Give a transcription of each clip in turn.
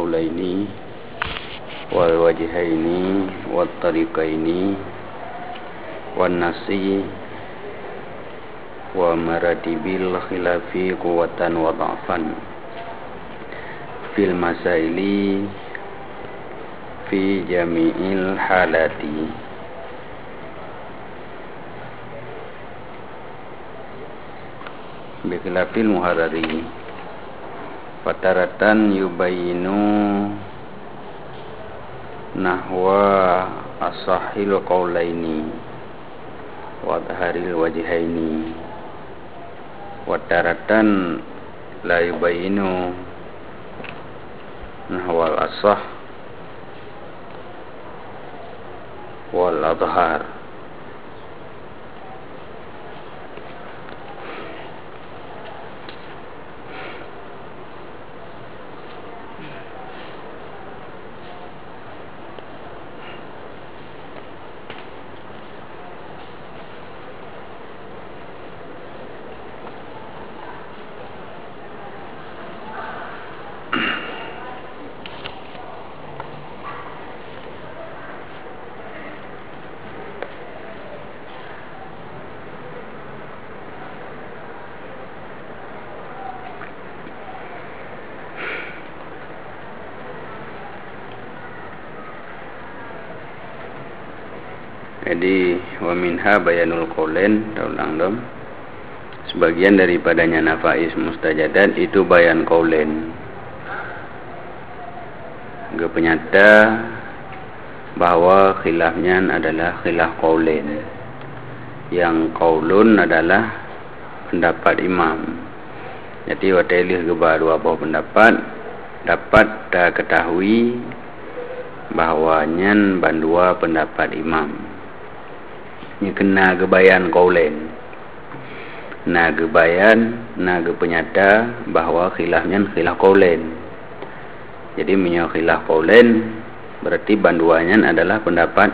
qaulaini wal wajhaini wat tariqaini wan nasi wa maratibil khilafi quwwatan wa dha'fan fil masaili fi jami'il halati. Bikhilafil muharrari fataratan yubayinu nahwa asahil qaulaini wa dhaharil wajhaini wataratan la yubayinu nahwal asah wal adhar. Jadi wa minha bayanul qaulain daulang dom. Sebagian daripadanya nafais mustajadat itu bayan qaulain. Penyata bahwa khilafnya adalah khilaf qaulain. Yang qaulun adalah pendapat imam. Jadi wa tailih dua buah pendapat dapat dah ketahui bahwanya bandua pendapat imam. Ini kena gebayan qaulain. Na gebayan, na penyata bahwa khilafnya khilaf qaulain. Jadi menyo khilaf qaulain berarti banduannya adalah pendapat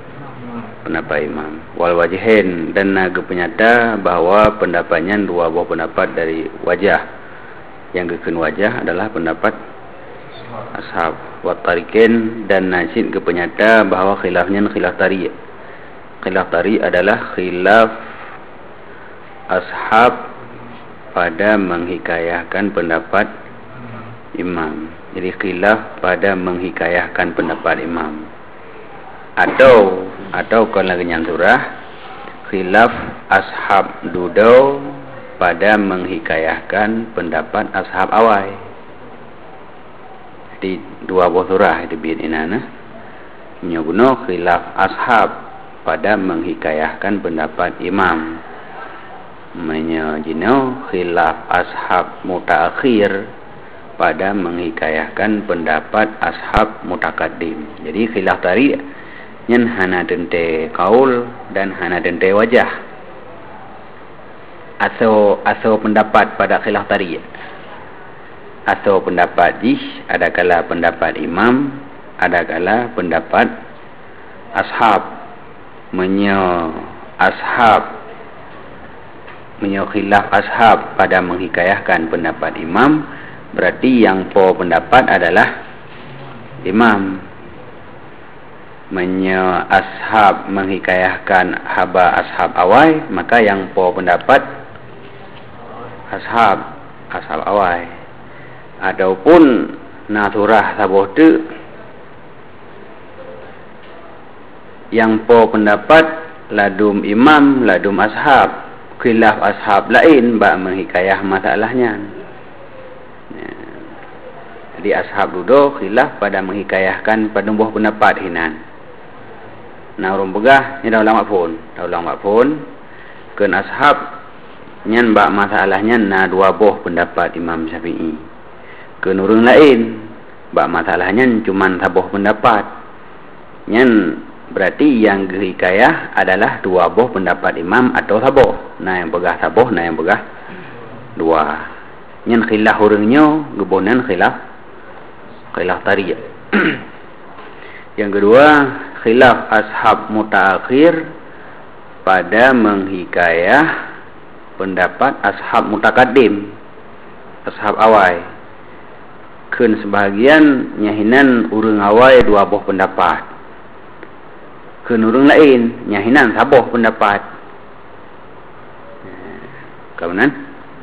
imam. Wal wajhain, dan na penyata bahwa pendapatnya dua buah pendapat dari wajah. Yang keken wajah adalah pendapat ashab. Wat tariqin, dan nasid penyata bahwa khilafnya khilaf tariq. Khilaf tari adalah khilaf ashab pada menghikayahkan pendapat imam. Jadi khilaf pada menghikayahkan pendapat imam. Atau kalau kenyang surah khilaf ashab dudau pada menghikayahkan pendapat ashab awai. Di dua buah surah itu biar inana menyoguno khilaf ashab pada menghikayahkan pendapat imam. Menyojino khilaf ashab mutaakhir pada menghikayahkan pendapat ashab mutakaddim. Jadi khilaf tari nyen hana dente kaul dan hana dente wajah. Aso pendapat pada khilaf tari. Aso pendapat jih adakala pendapat imam, adakala pendapat ashab. Menyo khilaf ashab pada menghikayahkan pendapat imam, berarti yang po pendapat adalah imam. Menyo ashab menghikayahkan haba ashab awai, maka yang po pendapat ashab awai. Adapun naturah sabote yang po pendapat ladum imam, ladum ashab, khilaf ashab lain bak menghikayah masalahnya. Jadi ashab duduk khilaf pada menghikayahkan pada buah pendapat hinan. Nah urung begah ni dah ulama pun ken ashab nyan bak masalahnya na dua buah pendapat Imam Syafi'i. Ken urang lain bak masalahnya cuman sabuh pendapat. Nyan berarti yang hikayah adalah dua buah pendapat imam atau sabuh. Nah yang pegah sabuh, nah yang pegah dua. Nyen khilaf urangnya gebonan khilaf tari. Yang kedua khilaf ashab mutaakhir pada menghikayah pendapat ashab mutakaddim, ashab awal. Keun sebahagian nyahinan urang awai dua buah pendapat. Keun urang lain nyahinan sabuh pendapat. Kemudian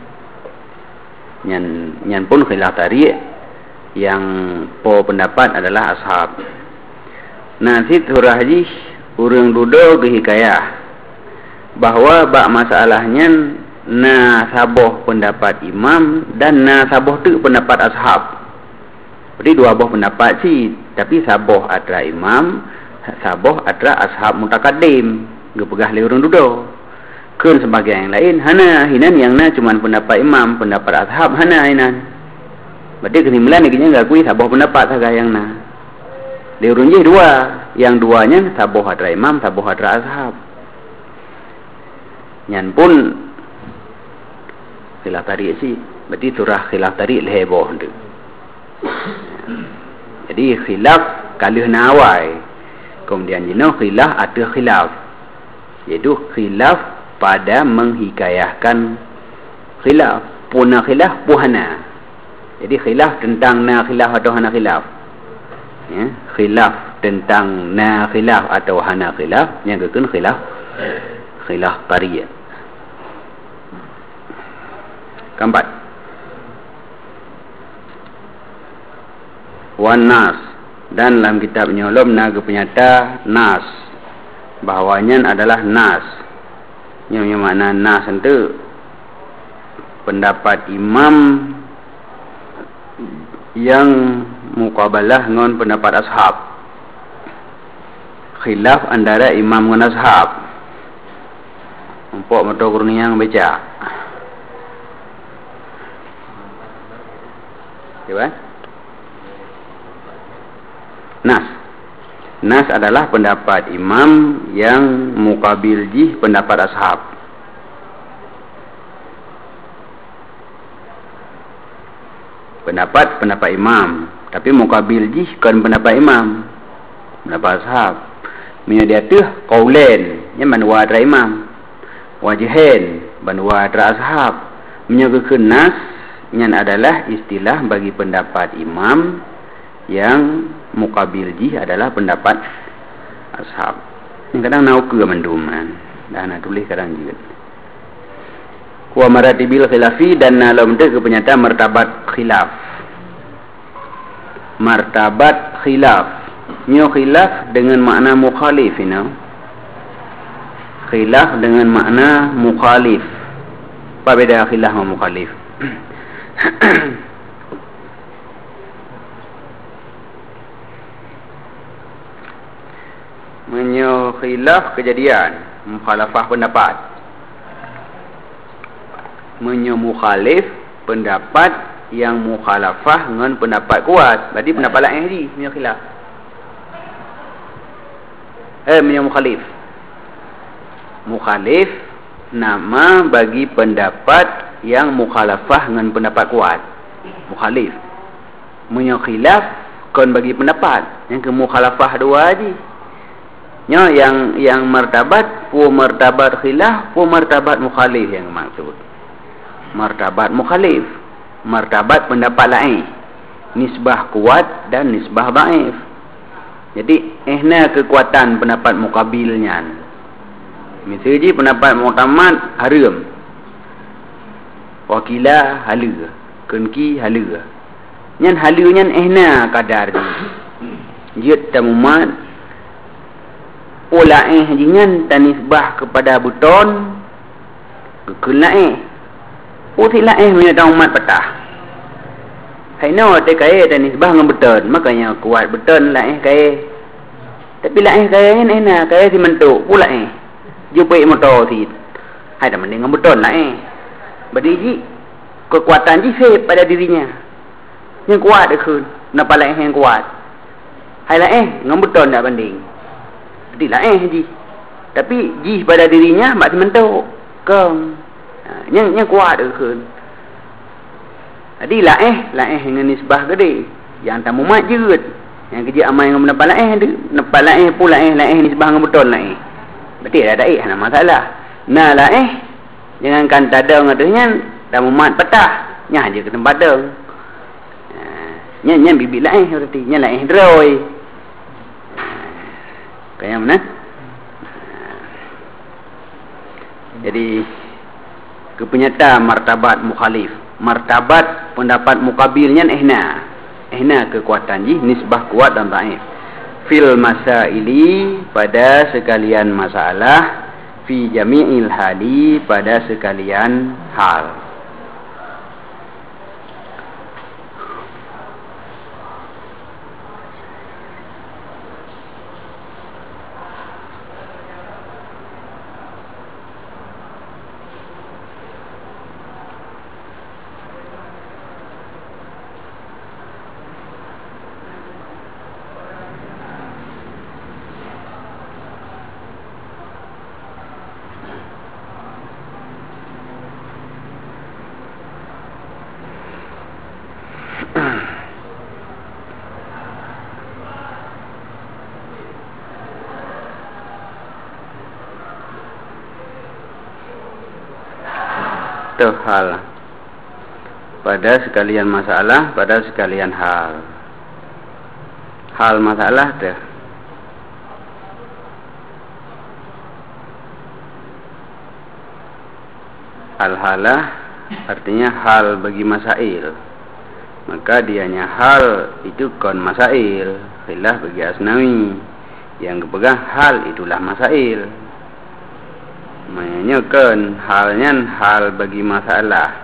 nyan pun khilaf tadi yang po pendapat adalah ashab. Nanti surah haji urang duduk di hikayah bahwa bak masalahnya na sabuh pendapat imam dan na sabuh tu pendapat ashab. Jadi dua buah pendapat sih, tapi sabuh atra imam, sabuh atra ashab mutaqaddim, gepegah le urang duduk. Keun sebagai yang lain hana hinan yang na cuman pendapat imam, pendapat ashab hana hinan. Berarti kesimpulan ni enggak kui sabuh pendapat saga yang na. Le urang je dua, yang duanya sabuh atra imam, sabuh atra ashab. Nyan pun khilaf tarik sih, berarti surah khilaf tarik leheboh tu. Jadi khilaf kalih nawai. Kemudian jenuh khilaf ada khilaf, iaitu khilaf pada menghikayahkan khilaf. Puna khilaf puhana. Jadi khilaf tentang na khilaf atau hana khilaf. Ya, khilaf tentang na khilaf atau hana khilaf yang keun khilaf tarik. Keempat, wan nas, dan dalam kitab nyolom naga penyata nas, bahawanya adalah nas. Yang mana nas itu pendapat imam yang muqabalah dengan pendapat ashab. Khilaf antara imam dengan ashab. Empok mata kurnia yang baca. Ya, Nas adalah pendapat imam yang muqabil jih pendapat ashab. Pendapat imam, tapi muqabil jih kan pendapat imam, pendapat ashab. Mina dia tu qaulain, yang manwa tra imam, wajhain manwa tra ashab. Menyebutkan nas yang adalah istilah bagi pendapat imam yang muqabil jih adalah pendapat ashab. Yang kadang nau ke manduman dan nak tulis kadang juga. Wa maratibil khilafi, dan dalam tu kepenyataan martabat khilaf. Martabat khilaf. Nyo khilaf dengan makna mukhalif, khilaf dengan makna mukhalif. Apa beda khilaf sama mukhalif? Khilaf kejadian, mukhalafah pendapat. Mukhalif pendapat yang mukhalafah dengan pendapat kuat. Berarti pendapat lain tadi khilaf. Mukhalif. Mukhalif nama bagi pendapat yang mukhalafah dengan pendapat kuat. Mukhalif. Khilaf kon bagi pendapat yang ke mukhalafah dua aja. Yang martabat pu martabat khilaf, pu martabat mukhalif yang maksud. Martabat mukhalif, martabat pendapat lain, nisbah kuat dan nisbah dhaif. Jadi ehna kekuatan pendapat mukabilnya. Misalnya pendapat mu'tamad haram, wakila hala, kunki hala. Nyan halunya ehna kadar dia tamumat ulaih jingan tanisbah kepada buton kekelaih utilaih punya umat petah. Haino te kai tanisbah dengan buton, makanya kuat buton laih kai. Tapi laih kai ni enak kai si mentuk ulaih jumpa motor si hai dah mending dengan buton laih. Beriji kekuatan ji pada dirinya yang kuat dekun napa laih yang kuat. Hai laih dengan buton dah banding. Tidak ji. Tapi ji pada dirinya mak sementuk kong. Yang kuat ke. Jadi laeh dengan nisbah gede. Yang tamu mat jeut. Yang kerja amal dengan pendapat laeh tu, pendapat laeh pula laeh nisbah dengan betul laeh. Berarti ada ada masalah. Nah laeh jangan kan tadang ngadanya tamu mat petah. Nyah je ke tempat dah. Nya bibi lain berarti nya lain droi. Kayak mana? Jadi kepenyata martabat mukhalif, martabat pendapat mukabilnya ihna kekuatan nisbah kuat dan dhaif. Fil masaili pada sekalian masalah, fi jami'il hali pada sekalian hal. Itu hal pada sekalian masalah, pada sekalian hal. Hal masalah dah. Hal-halah artinya hal bagi masail. Maka dianya hal itu kon masail. Khilaf bagi Asnawi. Yang kepegang hal itulah masail. Menyanyikan halnya hal bagi masalah.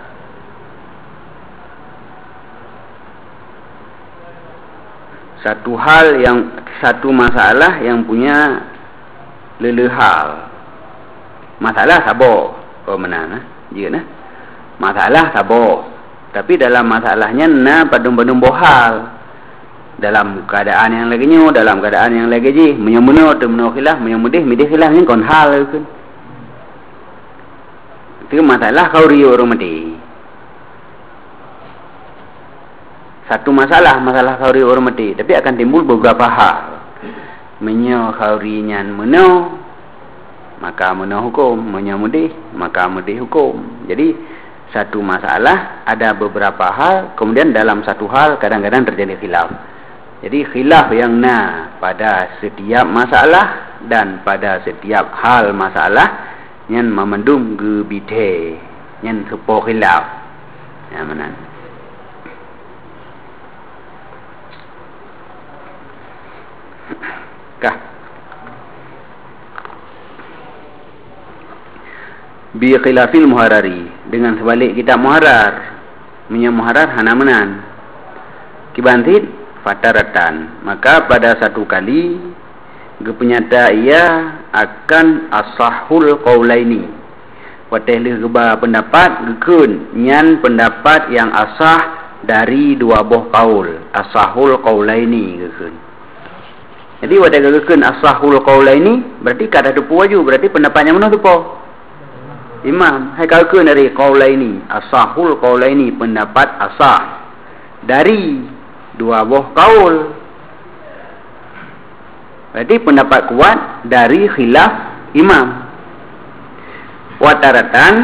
Satu masalah yang punya lelehal. Masalah sabo. Oh mana? Jika na masalah sabo. Tapi dalam masalahnya padum-padum bohal. Dalam keadaan yang lagi nyu, dalam keadaan yang lagi ji, menyembunuh atau menukhilah, menyembudih, midih khilah ni kon hal kan. Itu masalah kau riu orang mati. Satu masalah kau riu orang mati, tapi akan timbul beberapa hal. Menyo kau rinyan meno, maka meno hukum, menyembudih, maka mudih hukum. Jadi satu masalah ada beberapa hal, kemudian dalam satu hal kadang-kadang terjadi khilaf. Jadi khilaf yang pada setiap masalah dan pada setiap hal masalah yang memandum gebite yang sepo khilaf. Ya mana? Kah? Bi khilafil muharrari, dengan sebalik kitab muharrar. Muharrar hana menan kibantit fataratan, maka pada satu kali gepenyata ia akan asahul qaulaini. Wateh geba pendapat gekun nyan pendapat yang asah dari dua buah kaul, asahul qaulaini gekun. Jadi wateh gekun asahul qaulaini berarti kada depu waju, berarti pendapatnya mana depu? Imam. Hai gekun dari qaulaini, asahul qaulaini pendapat asah dari dua buah kaul. Berarti pendapat kuat dari khilaf imam. Wataratan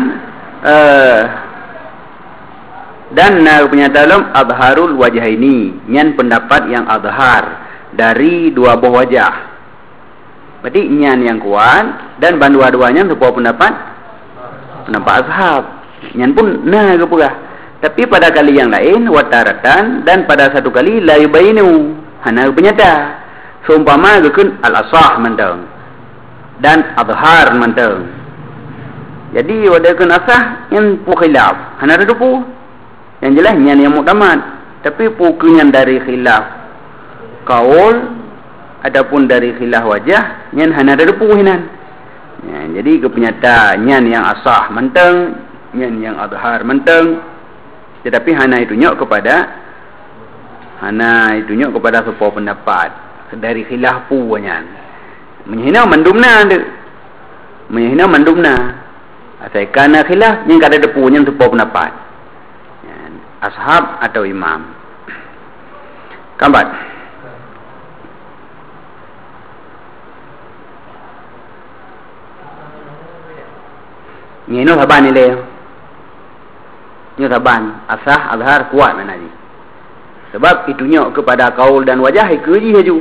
dan punya dalam adharul wajhaini, nyan pendapat yang adhar dari dua buah wajah. Berarti nyan yang kuat dan dua-duanya sebuah pendapat ashab. Nyan pun kepegah. Tapi pada kali yang lain wataratan dan pada satu kali la yubainu hana penyata. Seumpama gekun al-asah mentang dan adhar mentang. Jadi wadakan asah yang pu khilaf. Hana ada pu. Yang jelas yang muktamad. Tapi pu kunyan dari khilaf kaul adapun dari khilaf wajah yang hana ada pu hinan. Ya, jadi kepenyata yang asah mentang, yang adhar mentang. Tetapi hana itu nyok kepada sebuah pendapat dari khilaf puanya. Menghina mandumna ada. Menghina mandumna. Asal kana khilaf yang kada depunya sebuah pendapat. Ya, ashab atau imam. Kambat. Ngino saban ni le. Nyo saban asah azhar kuat mana ni. Sebab itunya kepada kaul dan wajah ikuji haju.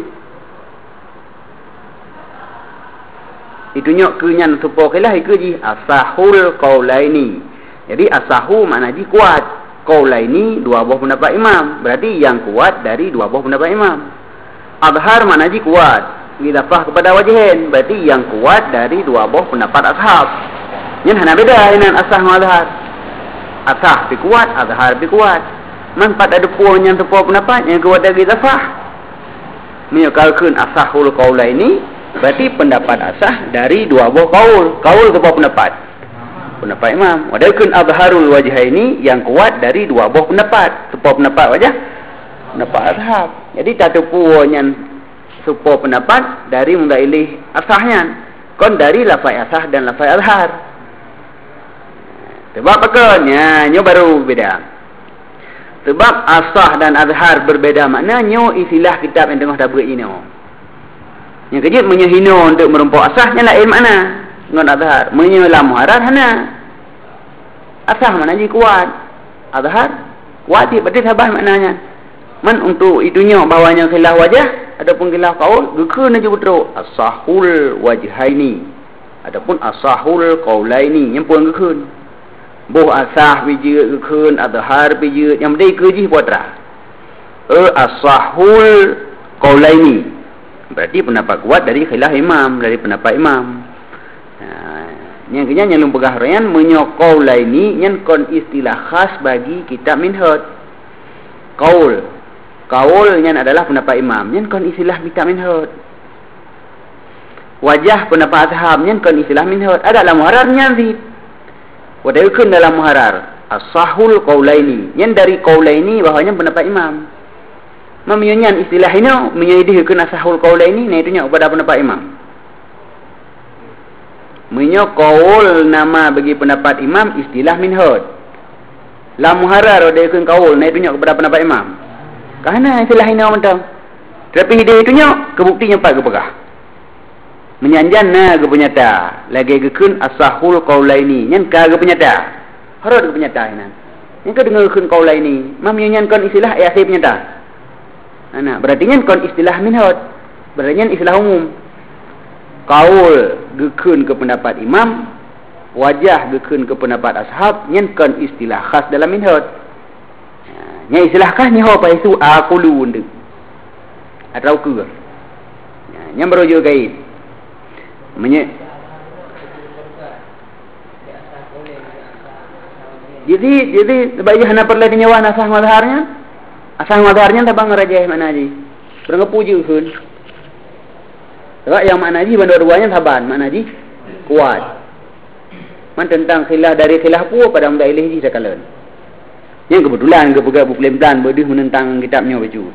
Itunya kenyan supaya khilah ikuji asahul qaulaini. Jadi asahu makna ji kuat. Qaulaini dua buah pendapat imam. Berarti yang kuat dari dua buah pendapat imam. Adhar makna ji kuat. Idafah kepada wajihin. Berarti yang kuat dari dua buah pendapat ashab. Yang hana beda dengan asah dan adhar. Asah lebih kuat, adhar lebih kuat. Manfaat ada puan yang terpuas pendapat yang kuat dari idafah. Menyekalkan asahul qaulaini. Berarti pendapat asah dari dua buah kaul. Kaul sebuah pendapat. Pendapat imam. Wadaikun abharul wajah ini yang kuat dari dua buah pendapat. Sebuah pendapat wajah. Pendapat ashab. Jadi satu puan yang sebuah pendapat dari mundailih asahnya. Kon dari lafai asah dan lafai azhar. Sebab apa? Nyo baru beda. Sebab asah dan azhar berbeda maknanya istilah kitab yang tengah tabrak ini. Yang kejut menyehino untuk merempuk asahnya lain makna. Ngon azhar. Menyelam muharar hana. Asah makna je kuat. Azhar kuat dia berarti sabah maknanya. Man untuk itunya bawahnya khilah wajah ataupun khilah qaul gekun aja betul. Asahul wajhaini ataupun asahul qaulaini yang pun gekun. Boh asah biji gekun azhar biji yang bedai keji putra. Asahul qaulaini. Berarti pendapat kuat dari khilah imam, dari pendapat imam. Yang kenyang yang lumpegah rayan menyokol laini yang kon istilah khas bagi kitab minhaj. Qaul. Qaul yang adalah pendapat imam, yang kon istilah kitab minhaj. Wajah pendapat ashab yang kon istilah minhaj. Ada dalam muharrarnya nanti. Wadayukun dalam muharrar. As-sahul qaulaini. Yang dari qaulaini bahawanya pendapat imam. Meminyan istilah ini menyedih ke nasahul qaulaini, nah itunya kepada pendapat imam. Menyo qaul nama bagi pendapat imam istilah minhaj. La muharrar ada ke qaul, nah itunya kepada pendapat imam. Karena istilah ini mentang. Tapi dia itunya kebuktinya pak kepegah. Menyanjana ke penyata, lagi gekun asahul qaulaini, nyen ka ke penyata. Harus ke penyata ini. Yang ke dengar ke qaulaini, meminyan kon istilah asih penyata. Nah, berarti kon istilah minhaj. Berarti istilah umum. Qaul gekun ke pendapat imam, wajah gekun ke pendapat ashab, nyen kon istilah khas dalam minhaj. Nya istilah khas ni apa itu aqulu undu. Atau ke. Nya baru juga kait. Jadi bagi hana perlu nyawa nasah mazharnya. Asal mazharnya tak bang raja mana ji. Berang puji kun. Sebab yang makna ji dua-duanya saban, makna ji kuat. Man tentang khilah dari khilah pu pada mundailih ji sakalan. Yang kebetulan ke pegang buku-lemban berdih menentang kitabnya baju.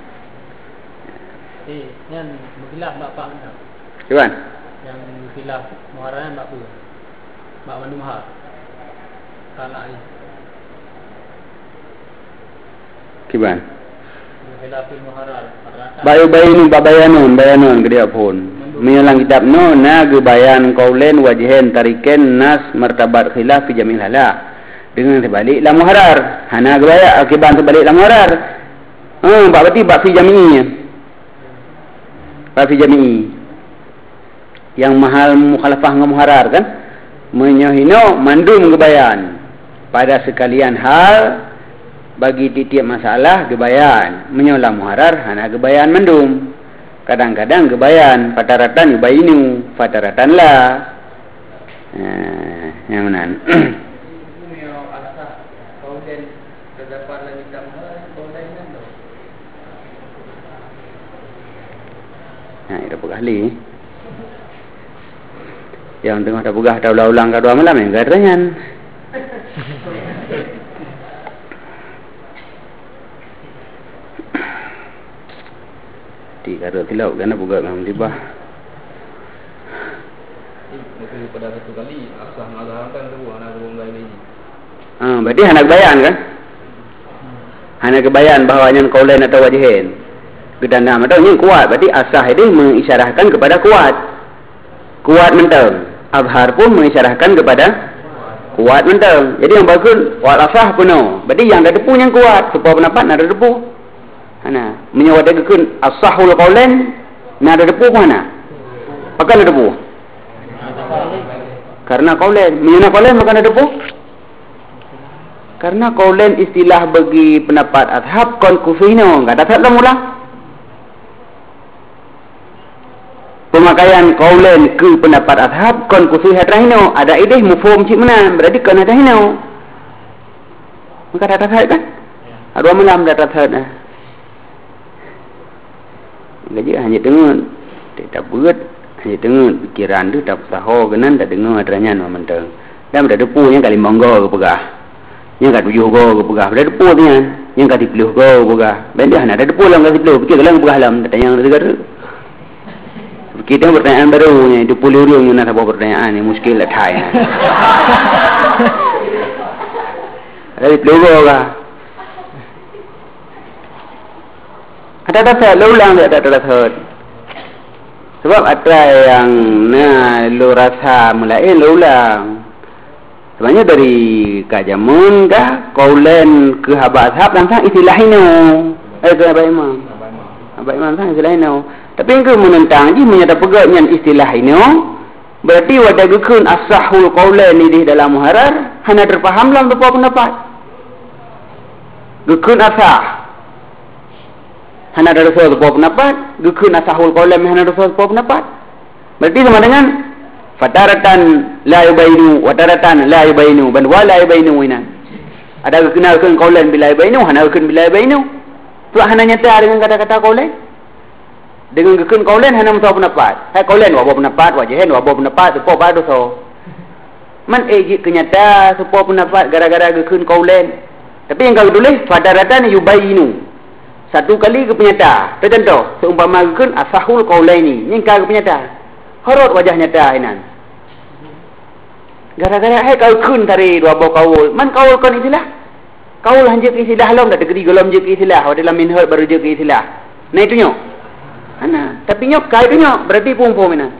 Yang berkhilaf bapak entah. Cuban. Yang khilaf muharrarnya bak pu. Bak mandu mahar. Kalau ai. Cuban. Bayu bayanun ke dia pun. Menyalang kitab no na gebayan qaulen wajhen tariken nas martabat khilaf fi jamil hala. Dengan terbalik la muharrar. Hana gebaya akibat terbalik la muharrar. Berarti bab fi jami'i. Bab fi jami'i. Yang mahal mukhalafah dengan muharrar kan? Menyohino mandum gebayan pada sekalian hal. Bagi titik masalah gebayan menyolah muharrar hana gebayan mendum. Kadang-kadang gebayan fataratan yubayinu fataratan la. Yang mana? Nah, itu pegah li. Yang tengah dah pegah dah ulang-ulang kedua malam yang garangan. Kalau tilau kena buka dengan libah. Mesti pada satu kali asah mazhar kan tu anak rumah lain ni. Berarti hendak bayan kan? Hendak kebayan bahawanya qaulain atau wajhin. Kedana atau yang kuat berarti asah ini mengisyarahkan kepada kuat. Kuat mentang. Azhar pun mengisyarahkan kepada kuat mentang. Jadi yang bagus wal asah penuh. Berarti yang ada depu yang kuat. Supaya pendapat ada depu. Ana menyawat dekun as-sahul qaulan na ada depu mana? Akan ada depu. Karena qaulan, menyana qaulan bukan ada depu. Karena qaulan istilah bagi pendapat ashab kon kufino, enggak ada mula. Pemakaian qaulan ke pendapat ashab kon kufi hadrahino ada ideh mufhum cik mana berarti kon hadrahino. Maka ada kan? Ada malam ada dah. Gaji hanya dengar tak berat hanya dengar pikiran tu tak tahu kenan tak dengar adanya no mentang dan ada depu yang kali monggo ke pegah yang kat 7 go ke pegah ada depu tu yang kat 10 go ke pegah ben dia ada depu lang kat 10 fikir lang pegah lam tanya yang dekat kita pertanyaan baru ni 20 orang nak apa pertanyaan ni muskil lah thai ada 10 go ke ada dasar ulang dia ada dasar sebab ada yang lu rasa mulai ulang sebenarnya dari kajamun kah qaulan ke habashab langsung istilah ini ke Abah Imam sang istilah ini tapi yang ke menentang ji menyata pegaknya istilah ini berarti wadah gukun as-sahul qaulan ini di dalam muharrar hanya terpaham dalam beberapa pendapat gukun asah hana ada sesuatu pendapat, gukun asahul qaulan hana ada sesuatu pendapat. Berarti sama dengan fataratan la yubainu wa taratan la yubainu ban wa la yubainu ina. Ada gukun qaulan bila yubainu hana gukun bila yubainu. Tu hana nyata dengan kata-kata qaulan. Dengan gukun qaulan hana sesuatu pendapat. Hai qaulan wa pendapat, wajihan wa pendapat, tu apa dosa. Man eji kenyata sesuatu pendapat gara-gara gukun qaulan. Tapi yang kau tulis fataratan yubainu. Satu kali ke penyata. Tercontoh, seumpama gukun asahul qaulaini. Yang ke penyata. Horot wajah nyata inan. Gara-gara hai kau kun tari dua buah kaul. Man kaul kon istilah. Kaul hanya ke istilah lam dah tegeri golam je ke istilah. Wa dalam minhaj baru je ke istilah. Nah itu nyok. Ana, tapi nyok kai tu nyok berarti pum-pum inan.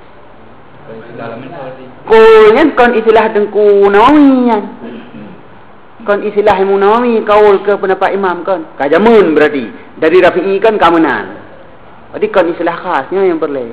Kaul nyen kon istilah tengku nawawi. Kon istilah Imam Nawawi kaul ke pendapat imam kan kajamun berarti dari Rafi'i kan kamenan jadi kon istilah khasnya yang perlu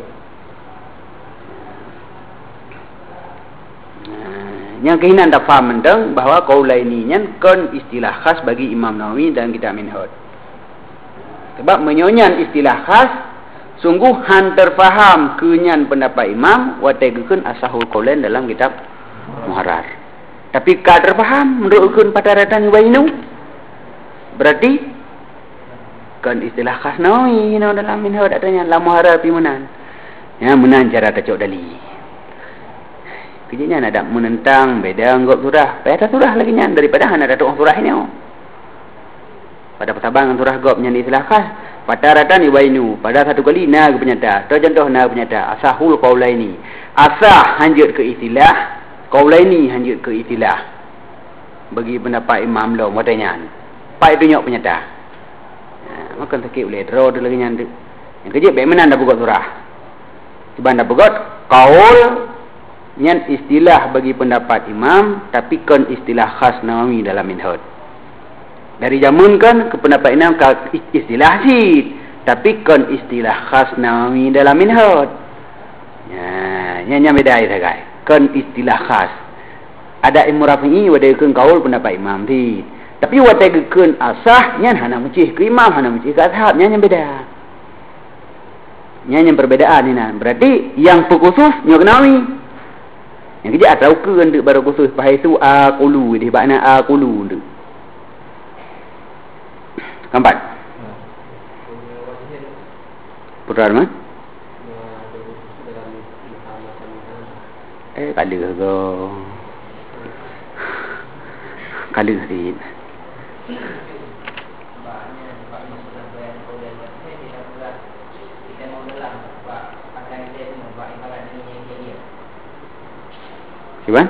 yang kehinan tak faham mendeng bahawa qaulaini nyan kon istilah khas bagi Imam Nawawi dalam kitab Minhaj sebab menyonyan istilah khas sungguh han terfaham kenyan pendapat imam wa tegukun asahul qaulan dalam kitab Muharrar. Tapi kadar faham menurut ukun pataratan yubainu berarti kan istilah khas Nawawi dalam minhaj adanya la muharrar pi menan ya menan cara tacuk dali kejinya ada menentang beda anggap surah beda surah lagi nya daripada hana datuk surah ini pada pertabangan surah gop nya istilah khas pataratan yubainu pada satu kali na penyata contoh na penyata asahul qaulaini asah hanjut ke istilah qaulaini hanjut ke istilah bagi pendapat imam lo modanya pai tu nyok penyata makan sakit boleh draw lagi nya yang kerja baik mana dah buat surah cuba dah buat qaul nyan istilah bagi pendapat imam tapi kon istilah khas Nawawi dalam minhaj dari zaman kan ke pendapat imam ke istilah sid tapi kon istilah khas Nawawi dalam minhaj nya beda ya guys kan istilah khas ada ilmu Rafi'i wada keun kaul pendapat imam ti tapi wada keun asah nyan hana mencih ke imam hana mencih ke ashab nya beda nya perbedaan ni berarti yang khusus nyok Nawawi yang kerja atau keun de baru khusus pahaitu aqulu di makna aqulu de kampat putar mah kali ke kali sedikit siapa?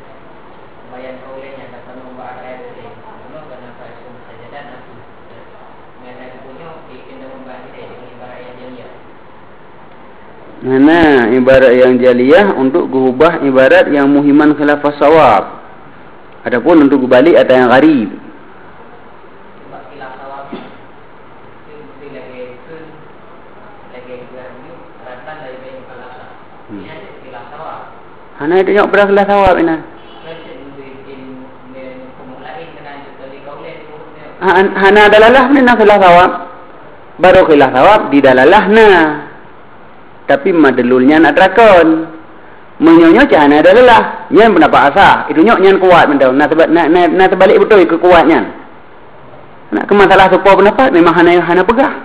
Mana ibarat yang jaliyah untuk berubah ibarat yang muhiman khilafah sawab. Adapun untuk berbalik ada yang gharib. Hana itu nyok belah kelas awak ina. Hana dalalah mana kelas awak. Baru kelas awak di dalalah na. Tapi madlulnya nak terakon. Menyonyo hana dalalah. Nyan pendapat asah. Itu nyok nyan kuat benda. Nak terbalik betul kekuatnya. Nak ke masalah sepuar pendapat memang hana pegah.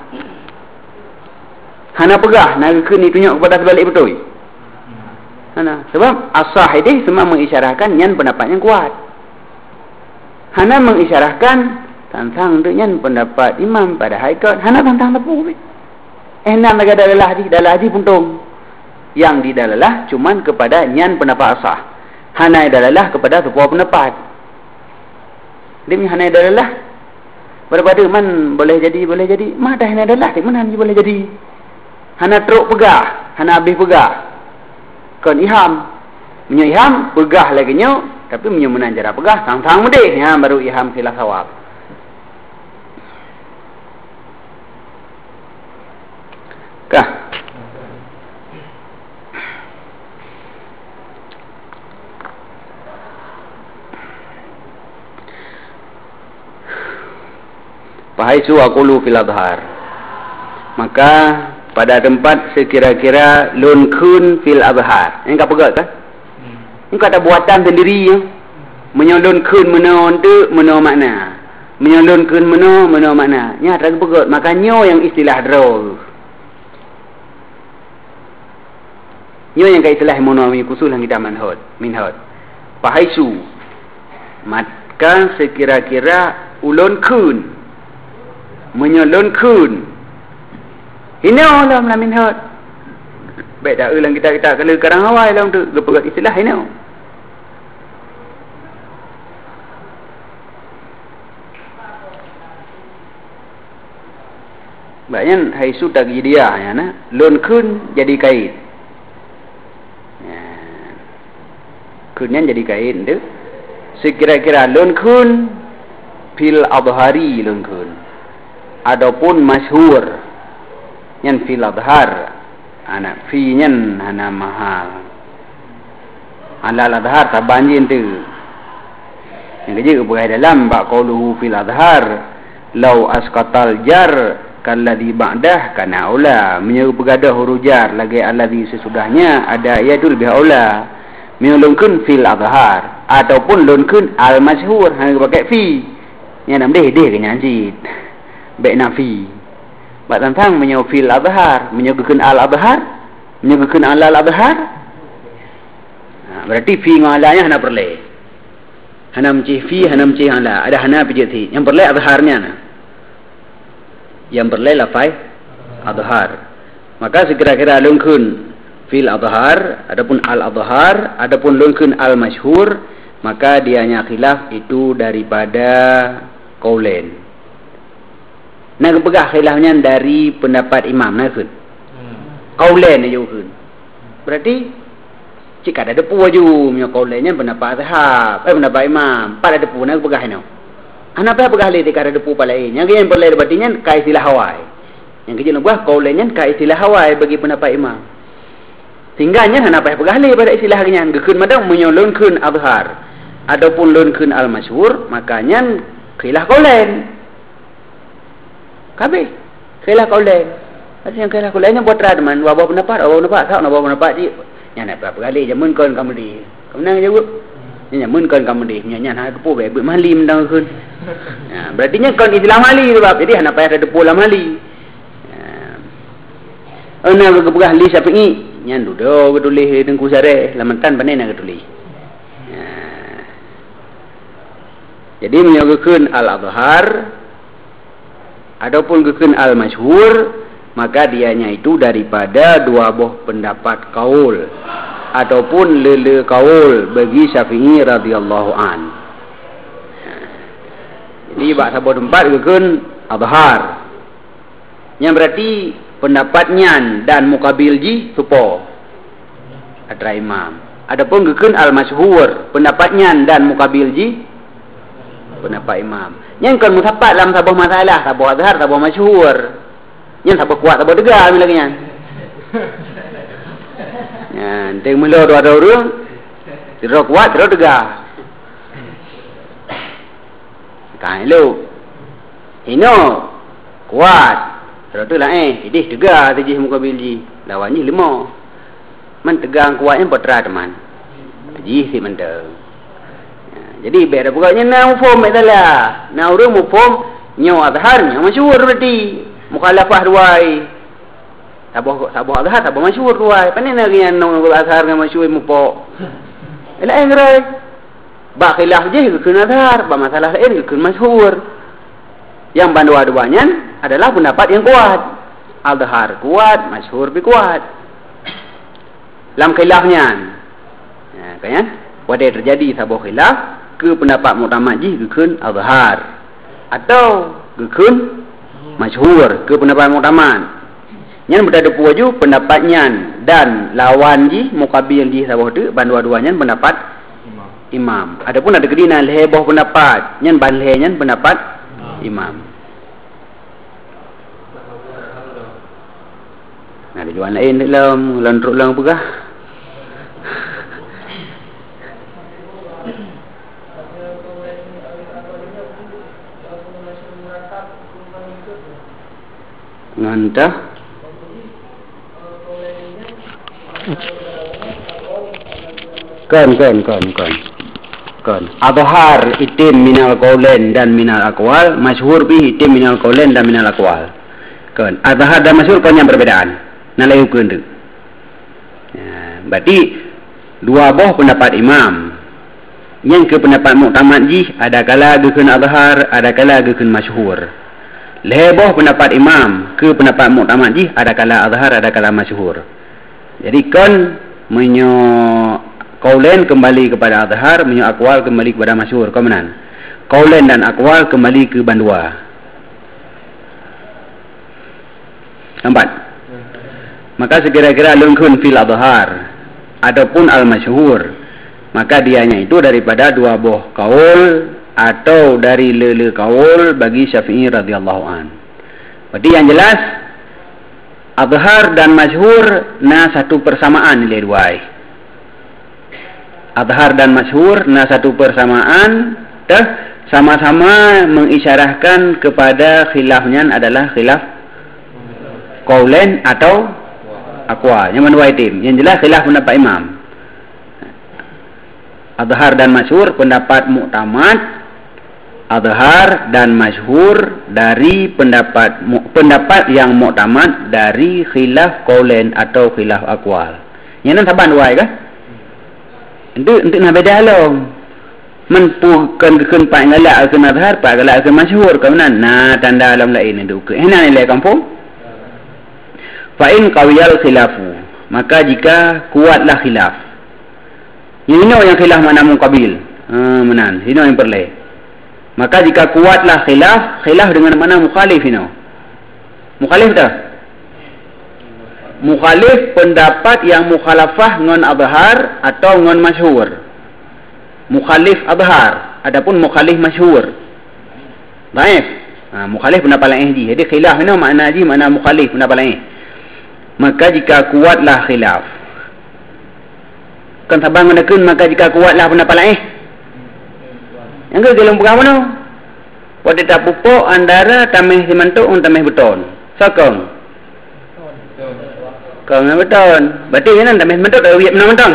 Hana pegah nak kena tunjuk kepada sebalik betul. Hana sebab asah ini semua mengisyarahkan nyan pendapat yang kuat. Hana mengisyarahkan tentang nyan pendapat imam pada haikal. Hana tentang tepu. Enam lagi dalah haji puntung. Yang di dalalah cuman kepada nyan pendapat asah. Hana dalalah kepada sepuar pendapat. Dia hana dalalah berbeda man boleh jadi. Mah dah hana dalalah di mana boleh jadi. Hana teruk pegah, hana habis pegah. Kon iham. Menyo iham pegah lagi nyo, tapi menyo menan cara pegah sang-sang mudih ya baru iham khilaf sawab. Kah? Fahaisu aqulu fil adhar. Maka pada tempat sekira-kira lunkun fil adhar. Engkau pegat kan? Engkau ada buatan sendiri ya. Menyolunkun menon tu meno makna. Menyolunkun meno makna. Nya tak pegat. Makanya yang istilah draw. Nyo yang ke istilah mono kusul yang kita minhad. Fahaisu. Maka sekira-kira ulunkun menyolunkun. Ini Allah melamin hot. Baik dah ulang kita kalau karang awal lah untuk berpegat istilah ini. Baiknya haisu tak dia ya na. Lunkun jadi kait. Ya. Kunnya jadi kait tu. Sekira-kira lunkun fil adhari lunkun. Adapun masyhur yan fil adhar anak fi nyan hana mahal alal adhar tabanjin tu yang kerja kebuai dalam bak qauluhu fil adhar law asqatal jar kalladhi ba'dah kana aula menyeru pegadah huruf jar lagi alladhi sesudahnya ada iaitu lebih aula menyulungkan fil adhar ataupun lunkun al masyhur hanya pakai fi yang nam deh kenyanjit baik nafi. Bak tentang menyufil adhar, menyuguhkan al-adhar, menyuguhkan al-adhar. Berarti fi dengan alanya hana perleh. Hana mencih fi, hana mencih ala. Ada hana pijati. Yang perleh adharnya. Yang perleh lafai adhar. Maka sekira-kira lungkun fil adhar, adapun al-adhar, adapun lungkun al-masyhur, maka dianya khilaf itu daripada qaulain. Nak pegah khilafnya dari pendapat imam nak kun. Qaulain aja kun. Berarti jika ada depu aju punya qaulainnya pendapat ashab, pendapat imam, pada depu nak pegah no. Ana apa pegah le tikar depu palai. Yang yang perle berartinya ka istilah hawai. Yang kecil buah qaulainnya ka istilah hawai bagi pendapat imam. Singgahnya ana apa pegah le pada istilah kenyan gekun madang menyolunkeun adhar. Adapun lunkeun al-masyhur makanya khilaf qaulain. Kabeh khilaf qaulain. Ada yang khilaf qaulainnya buat radman, bawa pendapat, tak nak bawa pendapat je. Yang nak apa kali jamun kon kamu di. Kamu nang jawab. Yang jamun kon kamu di, nya ha depu baik mali mendang kun. Ha berarti nya kon Islam mali sebab jadi hana payah ada depu lah mali. Ana ke li Syafi'i, nya duduk tulis dengku syarah lamantan panen nak tulis. Jadi menyebutkan al-adhar adapun gekun al-masyhur maka dianya itu daripada dua buah pendapat kaul ataupun lele kaul bagi Syafi'i radhiyallahu an. Jadi bab sabot tempat gekun adhar. Yang berarti pendapatnya dan mukabil ji supo atra imam. Adapun gekun al-masyhur pendapatnya dan mukabil ji pendapat imam. Yang kan mutapat dalam sebuah masalah, sebuah adhar, sebuah masyhur. Yang tak kuat, tak tegar lagi nya. Ya, teng mula dua orang. Tidak kuat, tidak tegar. Kan lu. Hino kuat. Terus tu lah idih tegar tejih muka bilji. Lawannya lemah. Man tegang kuatnya berterat teman. Tejih si mendeng. Ya, jadi beda pokoknya na form adalah. Na urang form nyo azharnya masyhur berarti. Mukhalafah ruai. Sabah azhar sabah masyhur ruai. Panen lagi yang no azhar dengan masyhur mupo. Ela engrai. Ba khilaf je ke azhar, ba masalah lain ke masyhur. Yang bandua-duanya adalah pendapat yang kuat. Al-Dhahar kuat, masyhur bi kuat. Dalam khilafnya. Ya, kan? Pada terjadi sebuah khilaf ke pendapat muktamad ji ke Al-Dhahar atau ke masyhur ke pendapat muktamad. Yang berada puaju pendapatnya dan lawan ji mukabil ji sebuah tu bandua-duanya pendapat imam. Adapun ada kedina leheboh pendapat, nyen ban lehnya pendapat imam. Nah, di luar lain dalam lentruk lang pegah. Ngantah. Kan. Adhar itim minal qaulen dan minal aqwal, masyhur bi itim minal qaulen dan minal aqwal. Kan. Adhar dan masyhur punya perbedaan. Nalai hukum tu. Ya, berarti dua buah pendapat imam. Yang ke pendapat muktamad ji ada kala geukeun adhar, ada kala geukeun masyhur. Leboh pendapat imam ke pendapat muktamad ji ada kala adhar, ada kala masyhur. Jadi kan menyo qaulen kembali kepada adhar, menyo aqwal kembali kepada masyhur. Kemenan. Qaulen dan aqwal kembali ke bandua. Nampak? Maka sekira-kira lungkun fil adhar adapun al-masyhur, maka dianya itu daripada dua buah kaul atau dari lele kaul bagi Syafi'i radhiyallahu an. Berarti yang jelas adhar dan masyhur na satu persamaan nilai ruai. Adhar dan masyhur na satu persamaan, sama-sama mengisyarahkan kepada khilafnya adalah khilaf qaulen atau aqwal. Yang mana itim? Yang jelas khilaf pendapat imam. Adhar dan masyhur pendapat muktamad, adhar dan masyhur dari pendapat yang muktamad dari khilaf qaulen atau khilaf aqwal. Yang nan saban wai kah? Untuk nak beda long. Menpukan keun pak ngalak ke adhar, pak ngalak ke masyhur kemenan. Nah tanda alam lain itu ke. Enak nilai kampung. Fa'in qawiyal khilafu, maka jika kuatlah khilaf. Ini yang khilaf mana muqabil. Menan, ini yang perle. Maka jika kuatlah khilaf dengan mana mukhalif ini. Mukhalif dah. Mukhalif pendapat yang mukhalafah ngon adhar atau ngon masyhur. Mukhalif adhar, adapun mukhalif masyhur. Baik. Mukhalif pendapat lain ji. Jadi khilaf ini makna ji makna mukhalif pendapat lain. Maka jika kuatlah khilaf. Kan sabang menekun maka jika kuatlah pendapat lain. Yang ke dalam perkara mana? Pada tak pupuk antara tamih simantuk dan tamih beton. Sokong. Kau dengan beton. Berarti kan tamih simantuk tak wiat menang-menang.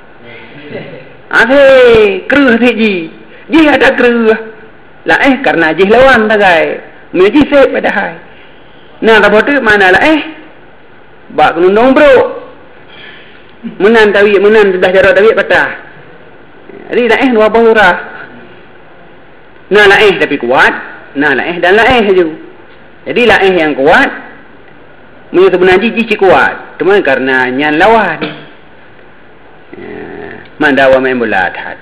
Keruh si ji. Ji ada keruh. Lah karena ji lawan tak gai. Meji sep pada hai. Nah tak betul mana lah bak kenundong bro. Menan tawik, menan sebelah jarak tawik patah. Jadi lah dua buah surah. Nah lah tapi kuat. Nah lah dan lah saja. Jadi lah yang kuat. Menurut sebenarnya ji kuat. Cuma karena nyan lawan. Mandawa main bola that.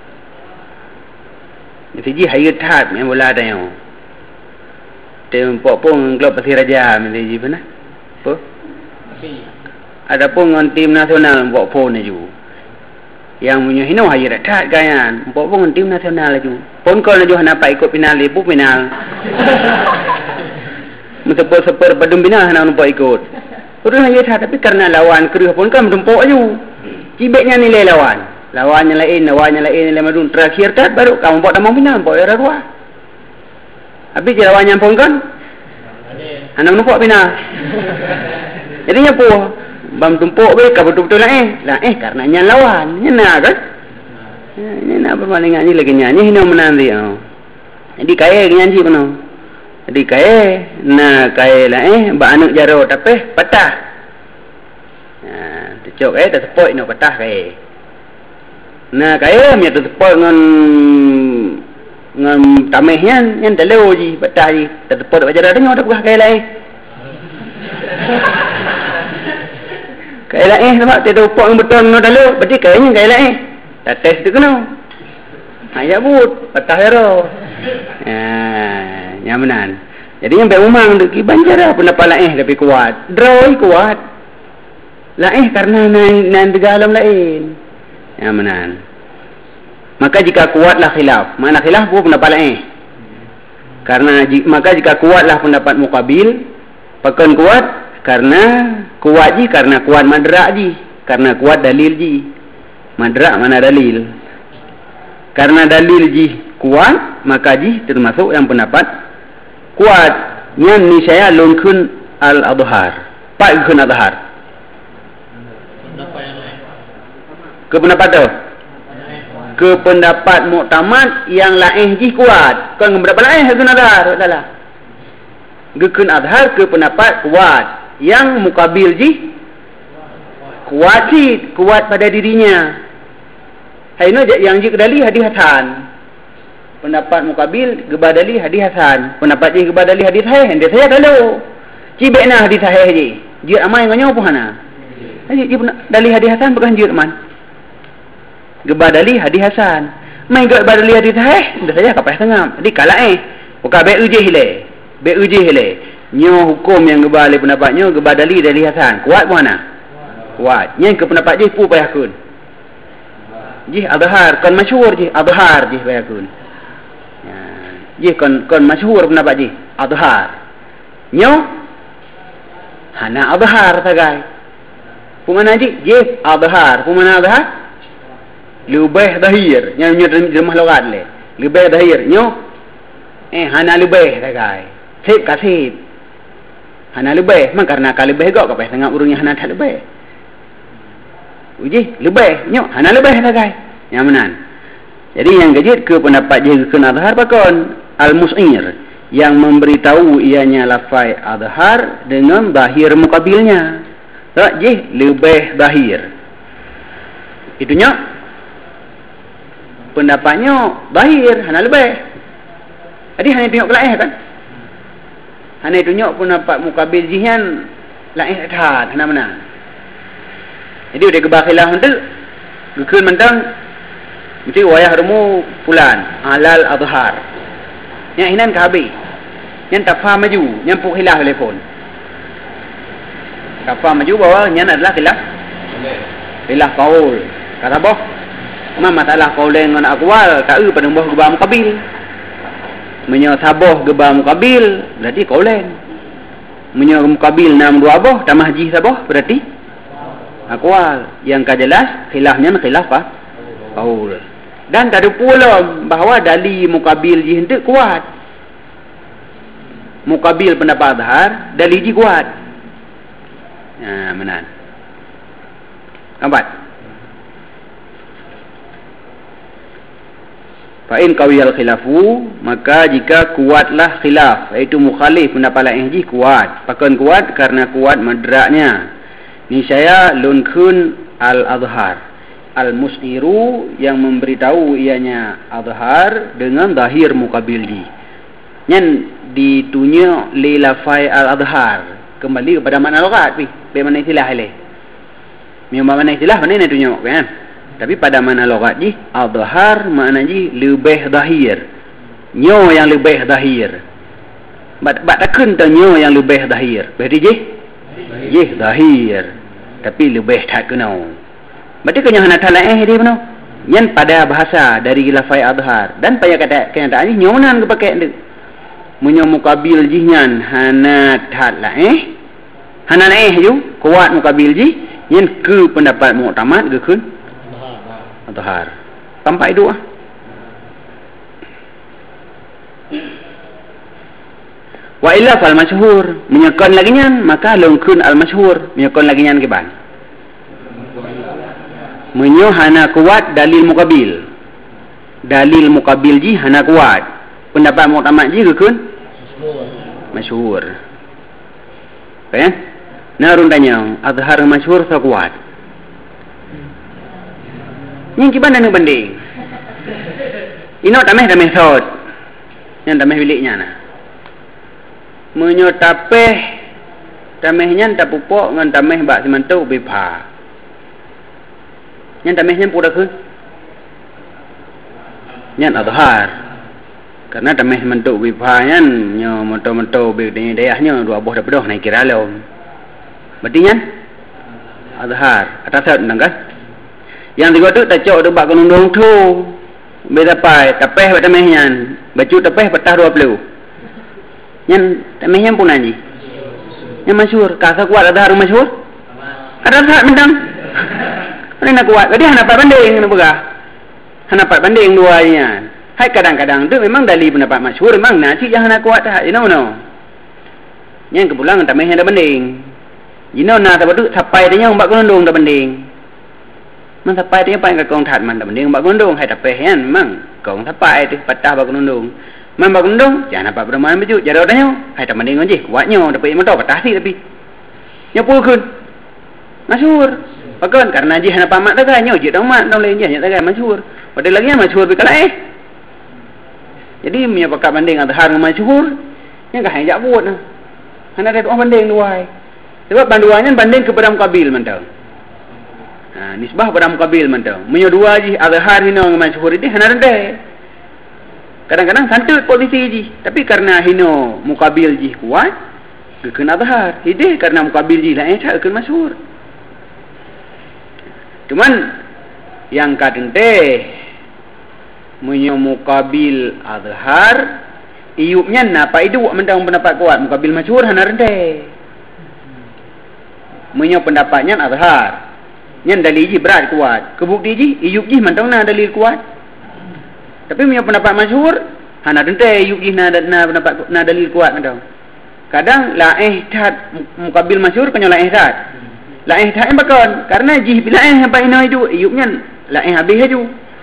Jadi ji hayat that main bola dah yang. Tempok pun klub Pasir Raja menjadi ji mana? Apa? Adapun dengan tim nasional buat phone ju. Yang punya hino hayat that gayan. Buat pun tim nasional ju. Pun kau nak ju nak ikut final, ibu final. Mentepuk-sepur padum bina nak nampak ikut. Orang ya tapi karena lawan kerih pun kan menempuk aju. Cibeknya nilai lawan. Lawannya lain, nilai madun. Terakhir tak baru kamu buat nama bina, buat era dua. Habis je lawannya pun kan. Anak nampak bina. Jadi nyapu. Bam tumpuk be ka betul-betul lah karenanya lawan. Nyena kan? Nyena permalingan ni lagi nyanyi hina menanti. Jadi kaya nyanyi penuh. Jadi kaya lah ba anak jaro tapi patah. Cok tak sepoi no patah kaya. Kaya mi tu sepoi ngan tamehnya yang telu ji patah ji tak sepoi bajar ada tak buah kaya lah Kaya lah sebab tak sepoi betul no telu berarti kayanya kaya lah tak test tu kena. Ya but patah jaro. Nyamanan. Jadi yang berumang tu banjara pendapat lain tapi kuat. Draw kuat. Lain karena nan dalam lain. Nyamanan. Maka jika kuatlah khilaf. Mana khilaf pun pendapat lain. Maka jika kuatlah pendapat muqabil, pakan kuat karena kuat madrak ji. Karena kuat dalil ji. Madrak mana dalil? Karena dalil ji kuat, maka ji termasuk yang pendapat kuat yang ni saya lungkun al-adhar. Pak kun adhar. Ke pendapat tu? Ke pendapat muktamad yang lain ji kuat. Kan pendapat lain kun adhar adalah. Kun adhar ke pendapat kuat yang mukabil ji kuat pada dirinya. Hai no yang ji kedali hadis hasan. Pendapat mukabil gebadali hadis hasan. Pendapat je gebadali hadis sahih. Dia saya kalau cibek nah hadis sahih je. Dia amai nganya apa hana? Haji dali hadis hasan bukan dia man. Gebadali hadis hasan. Mai gebadali hadis sahih. Dia saya kapai tengam. Di kala buka be uje hile. Nyo hukum yang gebali pendapatnya gebadali dari hasan. Kuat apa hana? Kuat. Yang ke pendapat je pu payah kun. Ji adhar kan masyhur je adhar je payah kun. Ye kon masyhur pendapat je adhar nyo hana adhar tagai pumana je adhar pumana adhar lebih dahir yang rumah logat le lebih dahir nyo hana lebih tagai sip kasip hana lebih man karena kali lebih gak kapai tengah urungnya hana tak lebih uji lebih nyo hana lebih tagai nyamanan. Jadi yang gajit ke pendapat je kena adhar pakon al-mus'ir yang memberitahu ianya lafai adhar dengan zahir mukabilnya. Tak je lebih zahir. Itunya pendapatnya zahir hana lebih. Jadi hanya tengok lain kan? Hanya tengok pendapat mukabil jihan lain adhar hana mana. Jadi udah kebakilah hendak gekun mentang mesti wayah rumu pulan halal adhar. Yang hinan kabi. Yang tak faham maju, yang puk hilah telefon. Tak faham maju bahwa yang adalah hilah qaul. Kata boh, masalah qaul dengan aqwal tak pada boh gebam muqabil. Menyo saboh gebam muqabil berarti qaulen. Menyo muqabil nam dua boh tamah ji saboh berarti aqwal. Yang kajelas khilafnya khilaf qaul. Dan tak ada pula bahawa dalil mukabil ji hendak kuat. Mukabil pendapat adhar, dalil ji kuat. Menan. Keempat. Fa in qawiyal khilafu, maka jika kuatlah khilaf, iaitu mukhalif pendapat lain ji kuat. Pakan kuat karena kuat madraknya. Niscaya lunkun al-adhar. Al-mus'iru yang memberitahu ianya adhar dengan zahir mukabil ji. Yang ditunjuk li lafai al-adhar. Kembali kepada makna lughat pi. Bagaimana istilah ile? Memang makna istilah mana nak tunjuk kan? Tapi pada makna lughat ji adhar makna ji lebih zahir. Nyo yang lebih zahir. Bat takun tu nyo yang lebih zahir. Berarti ji zahir. Tapi lebih tak kena. Berarti kenyataan talaih dia benar. Yang pada bahasa dari lafai adhar dan pada kata kenyataan ni nyonan ke pakai dia. Menyo mukabil jihnya hana that la hana ju kuat mukabil ji nyen ke pendapat mu'tamad ke kun tahar sampai itu wa illa fal masyhur menyekon lagi nyan maka longkun al masyhur menyekon lagi nyan ke ban menyo hana kuat dalil mukabil ji hana kuat pendapat mu'tamad ji ke kun masyhur kan narun tanya azhar masyhur sa kuat yang kiban dan banding ino tameh sot yang tameh biliknya na menyo tamehnya tak pupuk ngan tameh bak semantu bepa yang tamehnya pura ke yang azhar karena tameh semantu bepa yang nyo mento be dayahnya dua buah dapedoh naik kira lom berarti nya azhar atas nangkas yang tiga tu tak cok bak kenundung tu beda pai tapeh pada mehnya baju tapeh patah 20 yang tamehnya pun anji yang masyhur kasa kuat ada harus masyhur ada tak bintang ini nak kuat jadi hana banding nak begah hana banding duanya hai kadang-kadang tu memang dalil pendapat masyhur memang nasi yang hana kuat tak you know yang kepulangan tamehnya ada banding you know na tak betul sampai dia bak kenundung tak bandingมันถ้าไปที่ไปกับกองถัดมันแต่มันเด้งบักนดงให้ถ้าไปเห็นมั่งกองถ้าไปที่ปัตตาบักนดงมันบักนดงjangan apa bermain baju jadi orangnya hai tak mending aja kuatnya tapiมันtahu patah sih tapi nya pulkun masyhur bagun karena ji hana pamat tak nya je dong mat dong lain je nya tak masyhur pada lagi masyhur bi kalai jadi punya pakat banding azhar dengan masyhur nya ka hai jak buat nah hana ada orang banding duai sebab banduannya banding kepada mukabil mentau nisbah pada mukabil mantau menyo dua ji azhar hino masyhur ini hana rendah kadang-kadang santut posisi ji tapi karena hino mukabil ji kuat kena azhar ide karena mukabil ji lain tak kena masyhur cuman yang kadente menyo mukabil azhar iupnya napa itu mendang pendapat kuat mukabil masyhur hana rendah menyo pendapatnya azhar yang dalil ji berat kuat kebukti ji iyub ji mantau na dalil kuat tapi punya pendapat masyhur hana dentai iyub ji na pendapat na dalil kuat mantau kadang la ihtat mukabil masyhur kanyo la ihtat yang bakon karena ji bila sampai ino itu iyubnya la habis haju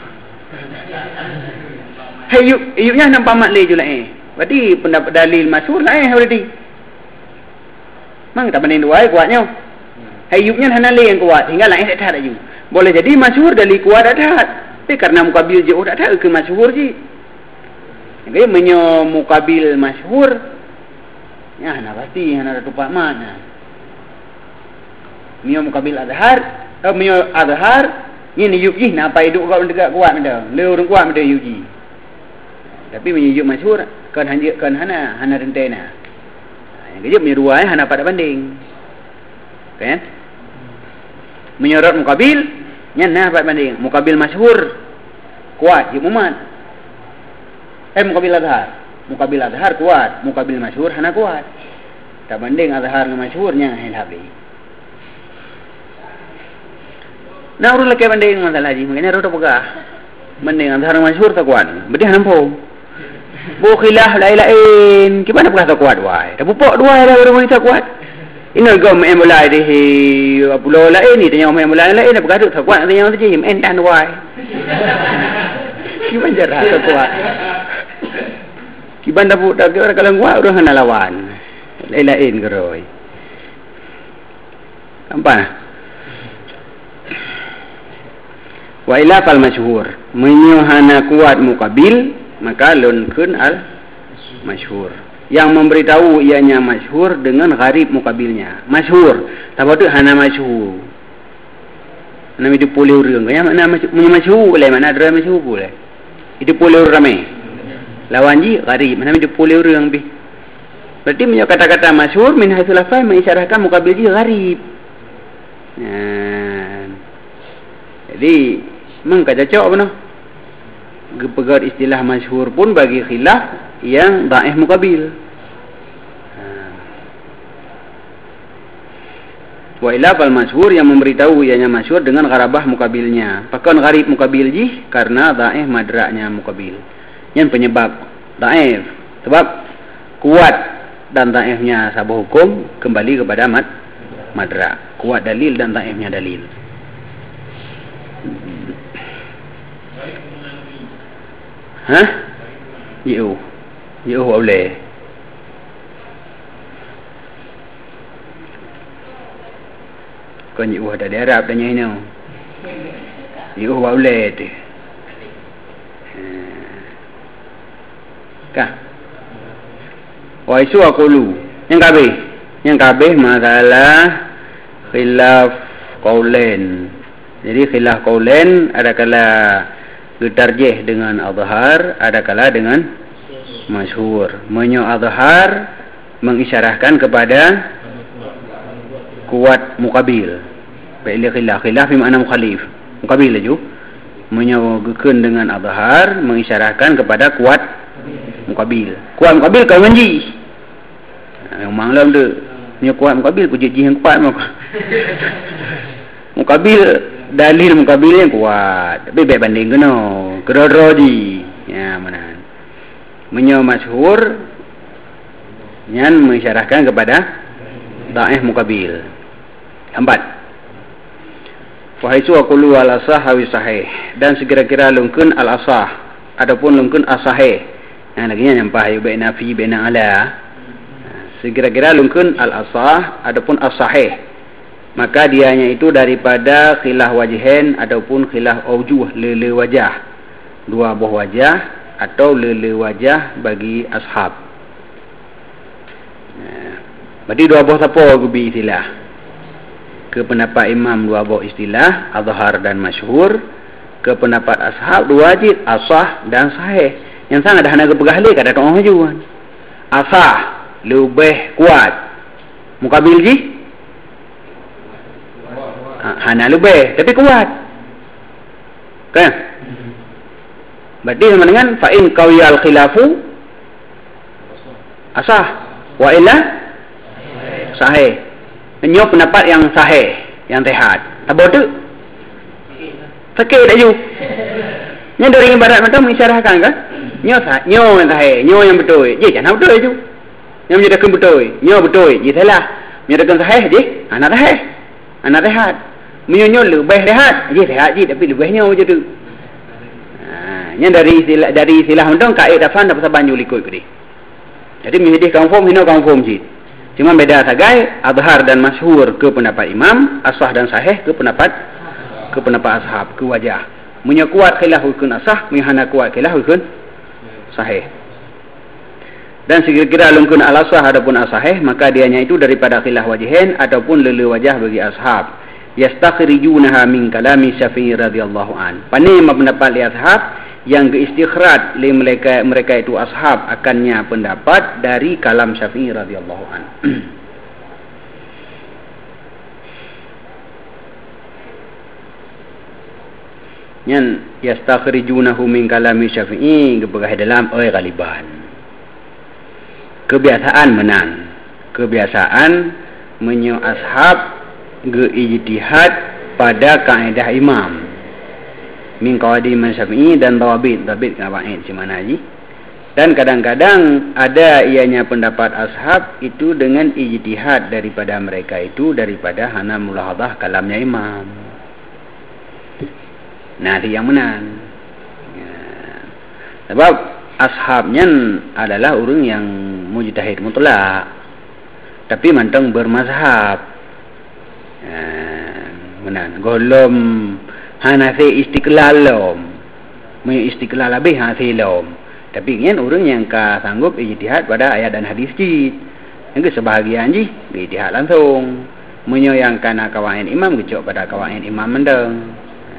hey iyubnya nampak mat le ju la berarti pendapat dalil masyhur la already mang tak banding dua kuatnya hayubnya hana le yang kuat hingga lain tak ada ju boleh jadi masyhur dari kuat ada tapi karena mukabil je tak ada ke masyhur ji jadi menyo mukabil masyhur ya hana pasti hana ada tupak mana menyo mukabil azhar menyo azhar ni yub ji napa hidup kau dekat kuat benda leu orang kuat benda yub ji tapi menyo yub masyhur kan hana rentena yang dia menyo dua hana pada banding kan menyorot mukabil nya nah dapat banding mukabil masyhur kuat ji mumat mukabil azhar kuat mukabil masyhur hana kuat tak banding azhar dengan masyhurnya hen habis nah urut lagi banding masalah ji makanya urut pegah banding azhar dengan masyhur tak kuat berarti nampo bu khilaf lain gimana pegah tak kuat wai dah pupuk dua dah orang wanita kuat ini gom mulai di pulau lain ni tanya mulai lain dah bergaduh tak kuat tanya saja dan wai kiban jarah tak kuat kiban dah kalau kuat orang hana lawan lain geroi apa wa ila fal masyhur menyuhana kuat mukabil maka lunkun al masyhur yang memberitahu ianya masyhur dengan gharib mukabilnya masyhur tapi tu hana masyhur nama itu boleh orang yang mana masyhur boleh mana ada masyhur boleh itu boleh ramai lawan ji gharib mana itu boleh orang bi berarti punya kata-kata masyhur min haitsul lafaz mengisyarahkan mukabil ji gharib jadi mengkaca cocok apa noh pegat istilah masyhur pun bagi khilaf yang dhaif muqabil. Wa ila fal masyhur yang memberitahu ianya masyhur dengan gharabah muqabilnya. Pakon gharib muqabil ji karena dhaif madraknya muqabil. Yang penyebab dhaif sebab kuat dan dhaifnya sabab hukum kembali kepada madrak. Kuat dalil dan dhaifnya dalil. Hah? Yo boleh. Kon yu ada di Arab tanya ini. Yu boleh tu. Kah? Wa isu aqulu. Yang kabeh masalah khilaf qaulain. Jadi khilaf qaulain ada kala tarjih dengan adhar, ada kala dengan masyhur. Menyo adhar mengisyarahkan kepada kuat muqabil. Bila khilaf fi makna mukhalif. Muqabil laju. Menyogekeun dengan adhar mengisyarahkan kepada kuat muqabil. Kuat muqabil kau menji. Yang manglam tu. Ni kuat muqabil puji yang kuat maka. Muqabil dalil muqabil yang kuat. Tapi baik banding kena. Kedua-dua di. Ya mana. Menyo masyhur yang mengisyarahkan kepada dhaif muqabil. 4. Wa haisu aqulu al-asah hawi sahih dan sekira-kira lungkun al-asah adapun lungkun as-sahih. Nah lagi nyampah ayu baina fi baina ala. Sekira-kira lungkun al-asah adapun as-sahih. Maka dianya itu daripada khilaf wajihin ataupun khilaf aujuh lele wajah. Dua buah wajah atau lele wajah bagi ashab. Berarti dua buah siapa gubi istilah? Ke pendapat imam dua buah istilah, azhar dan masyhur. Ke pendapat ashab dua wajib, asah dan sahih. Yang sangat dah nak pegahli kada tong majuan. Asah lebih kuat. Muqabil ji? Hana lebih tapi kuat. Kan? Berarti sama dengan fa in qawiyal khilafu asah wa illa sahih. Menyo pendapat yang sahih, yang sehat. Apa tu? Sakit tak ju? Nya dari ibarat macam mengisyarahkan kan? Nyo yang sahih, nyo yang betul. Je jangan betul ju. Yang menjadikan betul. Nyo betul, je salah. Menjadikan sahih je, anak sahih. Anak sehat. Menyo lebih sehat, je sehat je tapi lebihnya macam tu. Nya dari istilah undang kaedah fan dapat banyu likut ke dia. Jadi menjadi confirm hino confirm je. Cuma beda sagai azhar dan masyhur ke pendapat imam, asah dan sahih ke pendapat ashab ke wajah. Munya kuat khilaf hukun asah, munya kuat khilaf hukun sahih. Dan sekira-kira lungkun al-asah adapun as-sahih, maka dianya itu daripada khilaf wajihin ataupun lele wajah bagi ashab. Yastakhrijunaha min kalami Syafi'i radhiyallahu an. Pani pendapat li ashab yang keistikhraj li mereka itu ashab akannya pendapat dari kalam Syafi'i radhiyallahu an. Yan yastakhrijunahu min kalami Syafi'i kebelah dalam galiban. Kebiasaan menang. Kebiasaan menyo ashab ijtihad pada kaedah imam. Min qawadim Syafi'i dan dawabit kawaid di mana ji. Dan kadang-kadang ada ianya pendapat ashab itu dengan ijtihad daripada mereka itu daripada hana mulahadhah kalamnya imam. Nah, dia yang menang. Ya. Sebab ashabnya adalah orang yang mujtahid mutlak. Tapi mantang bermazhab. Ya, menang. Golom Hanafi istiqlal lom. Istiqlal lebih Hanafi lom. Tapi kan orang yang sanggup ijtihad pada ayat dan hadis jid. Yang sebahagian ji ijtihad langsung. Menyayangkan kawain imam kecok pada kawain imam mendeng.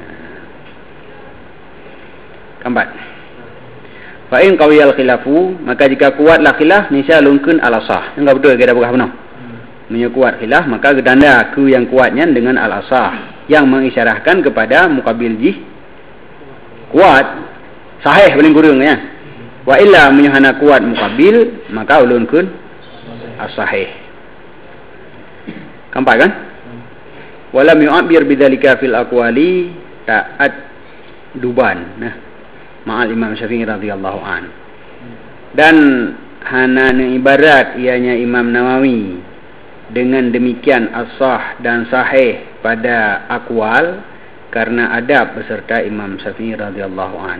Keempat. Fa in qawiyal khilafu, maka jika kuatlah khilaf nisya lungkun al-asah. Enggak betul kita bukan benar. Kuat khilaf maka gedanda ku yang kuatnya dengan al-asah yang mengisyarahkan kepada muqabil jih kuat sahih paling kurang ya. Wa illa menyuhana kuat muqabil, maka ulun kun as-sahih. Kampai kan? Walam yu'abbir bidzalika fil aqwali ta'at duban. Nah, ma'al Imam Syafi'i radhiyallahu an. Dan hana ibarat ianya Imam Nawawi dengan demikian as-sah dan sahih pada aqwal karena adab beserta Imam Syafi'i radhiyallahu an.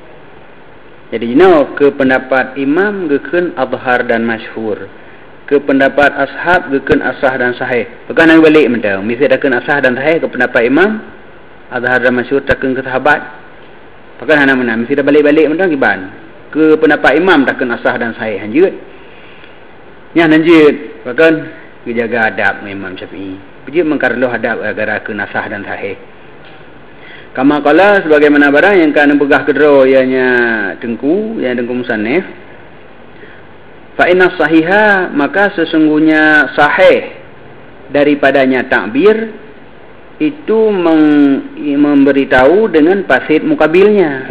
Jadi ke pendapat imam gekeun adhar dan masyhur, ke pendapat ashab gekeun asah dan sahih. Bukan nak balik mentau, mesti dakeun asah dan sahih ke pendapat imam, adhar dan masyhur dakeun ke sahabat. Bukan hana mana, mesti dah balik-balik mentau kiban. Ke pendapat imam dakeun asah dan sahih hanjeut. Nya hanjeut, bahkan jaga adab Imam Syafi'i. Begitu mengkarluh adab agar keun asah dan sahih. Kama qala sebagaimana barang yang kana begah kedro ianya dengku musannif. Fa inna sahiha, maka sesungguhnya sahih daripadanya takbir itu memberitahu dengan fasid mukabilnya.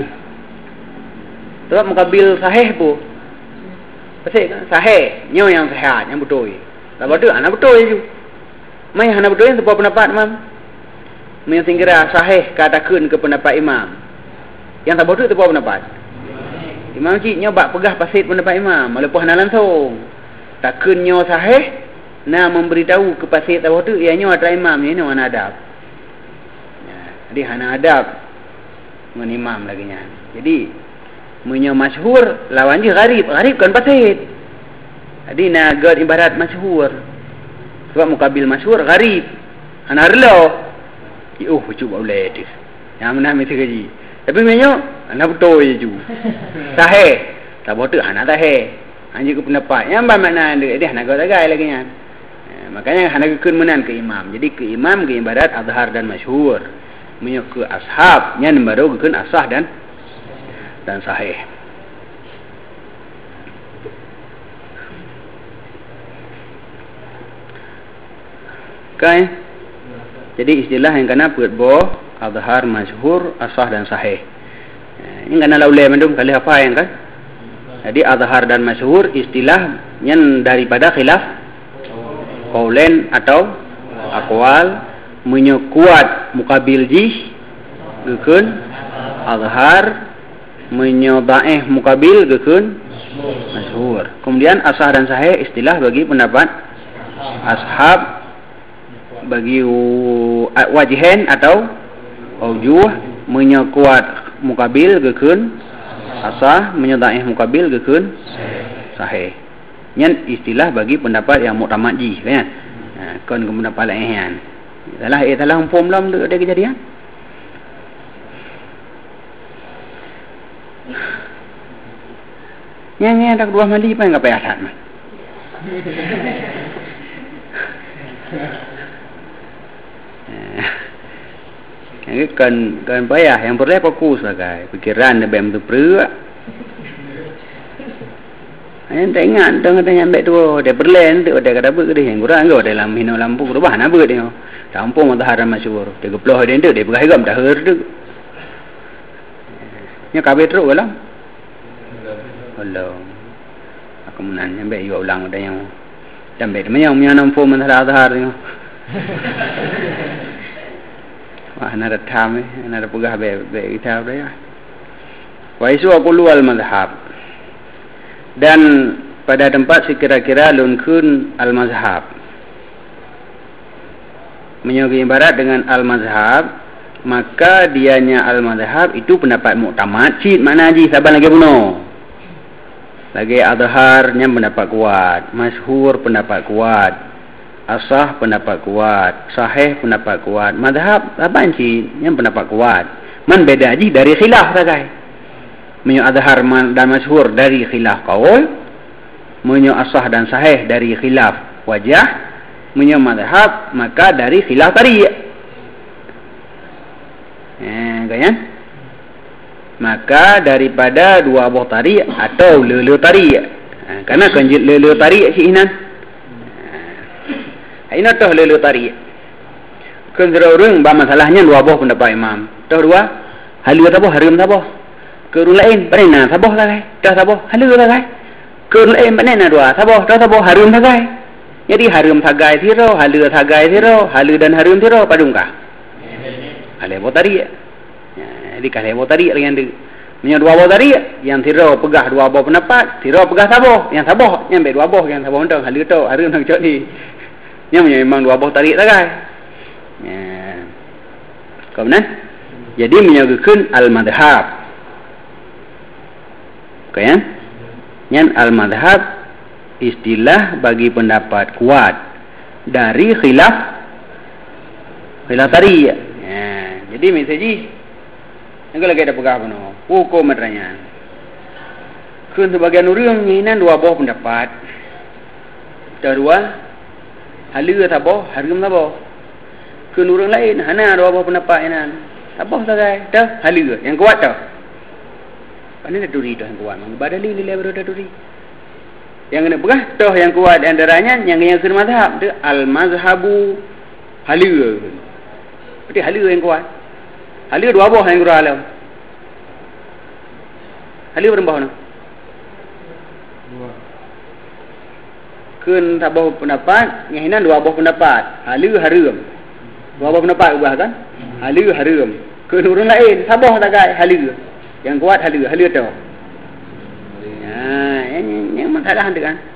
Sebab mukabil sahih pun fasid kan sahih, nyo yang sehat, yang betul. Tak betul, ana betul je. Mai ana betul yang sebuah pendapat imam. Yang tinggal sahih katakan ke pendapat imam. Yang tak betul sebuah pendapat. Imam cik nyoba pegah fasid pendapat imam, walaupun hana langsung. Takun nyo sahih nak memberitahu ke fasid tak betul ianya ada imam ni ana adab. Jadi hana adab dengan imam lagi nya. Jadi munyo masyhur lawan dia gharib kan fasid. Jadi nak gad ibarat masyhur. Sebab mukabil masyhur gharib. Ana relo. Cuba boleh dis. Yang mana mesti gaji. Tapi menyo ana betul je. Sahih. Tak betul ana sahih. Hanya ke pendapat. Yang bermakna dia nak gad lagi nya. Makanya hana keun menan ke imam. Jadi ke imam ke ibarat azhar dan masyhur. Menyo ke ashab nya baru keun asah dan sahih. Okay. Jadi istilah yang kena buat boh azhar, masyhur, asah dan sahih. Ini kena laulai mendum kali apa yang kan? Jadi azhar dan masyhur istilah yang daripada khilaf qaulain atau aqwal menyekuat mukabil jih gekeun azhar, menyodaih mukabil gekeun masyhur. Kemudian asah dan sahih istilah bagi pendapat ashab bagi wajihan atau aujuh menyekuat mukabil gekeun asah, menyodaih mukabil gekeun sahih. Nyen istilah bagi pendapat yang muktamad ji kan. Kon pendapat lain. Salah umpam dalam ada kejadian. Yang ada dua mandi apa enggak payah tak mah. Kan payah yang perlu fokus lah pikiran lebih betul perlu. Yang tengah ambil tu dia berlen tu dia kata apa dia yang kurang ke dalam hino lampu berubah nak apa dia. Lampu matahari masyhur. Dia geploh dia tu dia beragam dah tu. Nya kabeh teruk lah. Allah. Aku menan ambil juga ulang ada yang ambil dia punya lampu matahari tu. Wah, nak tham nak pegah be kitab dia. Wa isu aqulu al mazhab. Dan pada tempat sekira-kira lunkun al mazhab. Menyogi ibarat dengan al mazhab, maka dianya al mazhab itu pendapat muktamad. Cid mana haji saban lagi bunuh. Lagi azharnya pendapat kuat, masyhur pendapat kuat. Asah pendapat kuat, sahih pendapat kuat, mazhab apa sih yang pendapat kuat. Man beda haji dari khilaf sagai. Menyo azhar dan masyhur dari khilaf qaul, menyo asah dan sahih dari khilaf wajah, menyo mazhab maka dari khilaf tari'. Kan? Maka daripada dua buah tari' atau lelu tari'. Karena kanjit lelu tari' si inan. Ini toh lelu tarik. Kendera orang bah masalahnya dua buah pendapat imam. Toh dua halu apa haram apa. Kerun lain panena sabah sagai. Dah sabah halu sagai. Kerun lain panena dua sabah dah sabah harum sagai. Jadi harum sagai siro, halu sagai siro, halu dan harum siro padungkah. Hale botari. Jadi kalau botari yang di punya dua botari yang siro pegah dua buah pendapat, siro pegah sabah, yang sabah yang dua buah yang sabah undang halu tu harum nang cok ni. Yang memang dua buah tarik sagai. Kemudian jadi menyebutkan al-madhab. Okay, ya? Yang al-madhab istilah bagi pendapat kuat dari khilaf tari. Jadi misalnya yang lagi ada pegang apa hukum matanya. Kun sebagian orang nyinan dua buah pendapat. Kedua halu sabah, harum sabah. Kun orang lain hana dua buah pendapat inan. Sabah sagai dah halu yang kuat dah. Mana dah duri dah yang kuat. Badali lilai baru dah duri. Yang kena pegah toh yang kuat antaranya yang kena mazhab tu al-mazhabu halu. Berarti halu yang kuat. Halu dua buah yang kurang alam. Halu berapa buah? Dua. Kun sabah pendapat, nginan dua buah pendapat. Halu harum. Dua buah pendapat ubah kan? Halu harum. Kun orang lain sabah sagai halu. Yang kuat halu tu. Yang masalah tu kan.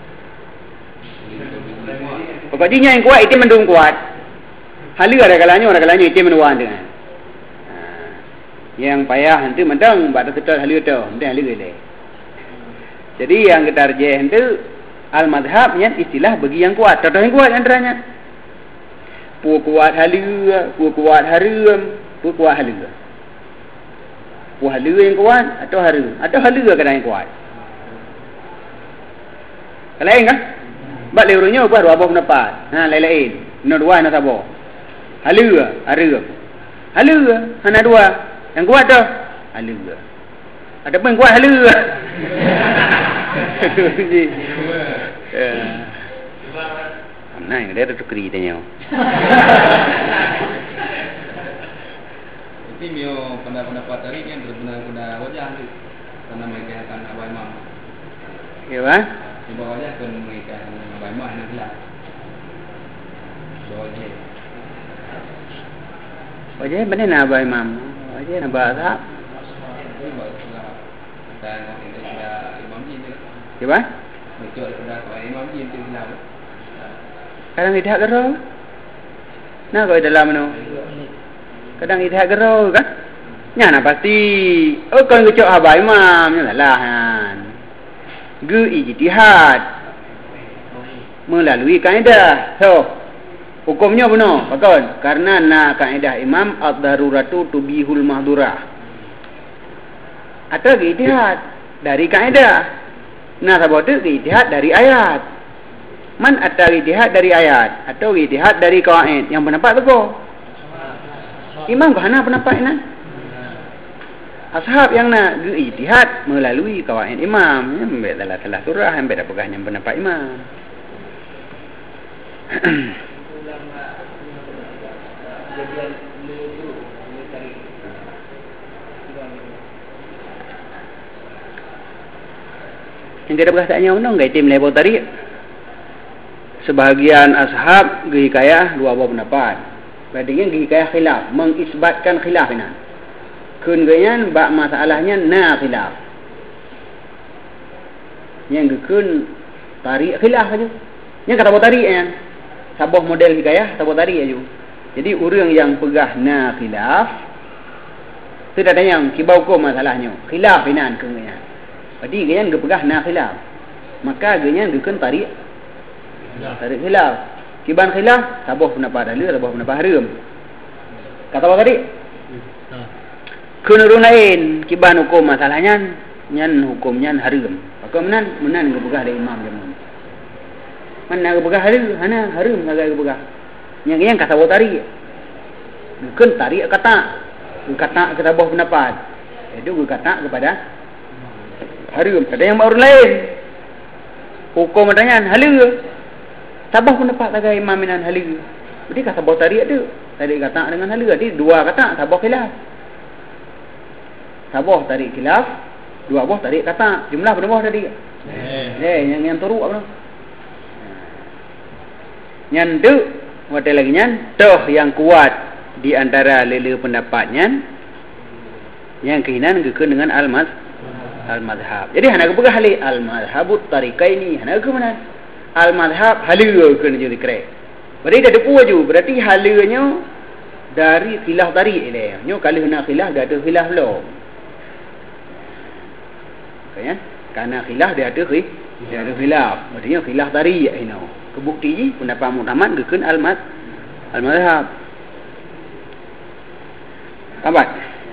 Pokoknya yang kuat itu mendung kuat. Halu ada kalanya itu menuan tu kan. Yang payah nanti mendung pada kita halu tu, mendung halu le. Jadi yang kita rejeh itu al-madhab yang istilah bagi yang kuat. Contoh yang kuat antaranya. Pu kuat halu, pu kuat harum, pu kuat halu. Pu halu yang kuat atau haru? Atau halu kadang yang kuat. Lain kan? Bak leurunya ubah dua buah pendapat. Lain-lain. No dua no sabah. Halu, harum. Halu, hana dua. Yang kuat tu halu. Ada pun kuat halu. Nah, dia tu keri tanya. Ini mio pendapat tadi kan benar-benar wajah tu. Karena mereka akan abai mam. Ya kan? Di bawahnya akan mereka abai mam nanti lah. Wajah. Wajah mana nak abai mam? Wajah nak bahasa. Dan itu sudah imam jin tu. Ya kan? Betul sudah kalau imam jin tu hilang. Kadang tidak gerau. Nah kau dalam mana? Kadang tidak gerau kan? Nyana pasti. Oh kau ngecok abai imam, nyala lahan. Gu ijtihad melalui kaedah. So hukumnya benar, betul? Karena nak kaedah imam ad-daruratu tubihul mahdurah. Atau ijtihad dari kaedah. Nah sebab tu ijtihad dari ayat. Man atau ijtihad dari ayat atau ijtihad dari qawaid yang pendapat betul. Imam bahana pendapat ini. Ashab yang nak ijtihad melalui qawaid imam, ambil dalam salah surah, ambil dah pegang yang pendapat imam. Yang tidak berkasanya undang gaya tim level tadi. Sebahagian ashab gihikayah dua buah pendapat. Bandingnya gihikayah khilaf, mengisbatkan khilaf ini. Keungangan bak masalahnya na khilaf. Yang gekun tarik khilaf aja. Yang kata buat tarik kan. Sabah model hikayah tak buat tarik aja. Jadi orang yang pegah na khilaf tidak ada yang kibau ko masalahnya. Khilaf inan keungangan. Jadi ganyan gepegah na khilaf. Maka ganyan gekun tarik khilaf. Kiban khilaf sabah pendapat halu, sabah pendapat harum. Kata apa tadi? Kun orang lain kiban hukum masalahnya nyan hukumnya harum. Maka menan gepegah dari imam jaman. Mana gepegah halu, hana harum agak gepegah. Yang kata apa tadi? Gekun tarik kata kita buah pendapat. Itu kata kepada harum. Ada yang baru lain. Hukum adanya halu. Sabah pendapat agak imam minan halu. Jadi kata buah tarik tu. Tarik kata dengan halu. Jadi dua kata sabah khilaf. Sabah tarik khilaf. Dua buah tarik kata. Jumlah berapa tadi? Yang teruk apa? Yang tu, hotel lagi nyan, toh yang kuat di antara lele pendapatnya, yang kehinan gekun dengan al-madhab. Jadi hana kepegah hali al-madhabut tarikaini, hana ke mana? Al-madhab halu ke jadi krek. Berarti ada dua ju, berarti halunya dari khilaf tarik dia. Nyo kalau nak khilaf dia ada khilaf belum. Kan? Karena khilaf dia ada khilaf. Maksudnya khilaf tarik ini. Kebukti pendapat muktamad gekun al-madhab. Tabat.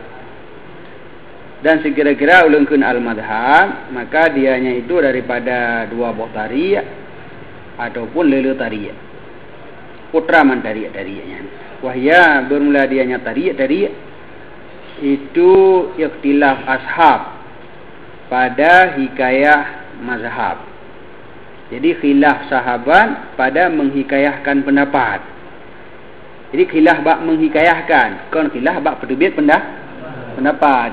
Dan sekira-kira ulungkeun al-madhab, maka dianya itu daripada dua buah tarik ataupun lele tarik. Putra man tarik-tariknya. Wahya bermula dianya tarik itu ikhtilaf ashab pada hikayah mazhab. Jadi khilaf sahabat pada menghikayahkan pendapat. Jadi khilaf bab menghikayahkan, kon khilaf bab penerbit pendapat.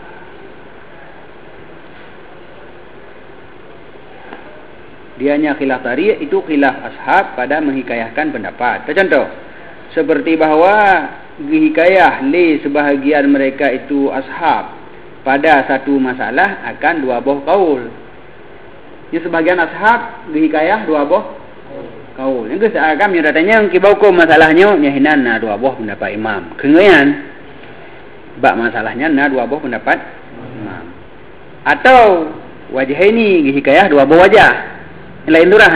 Dianya khilaf tarik itu khilaf ashab pada menghikayahkan pendapat. Contoh, seperti bahawa hikayah li sebahagian mereka itu ashab pada satu masalah akan dua buah kaul. Yang sebahagian ashab hikayah dua buah kaul. Yang seakan menyatakannya kibau ko masalahnya nyahinan na dua buah pendapat imam. Kengean bab masalahnya na dua buah pendapat imam. Atau wajah ini hikayah dua buah wajah. Lain durah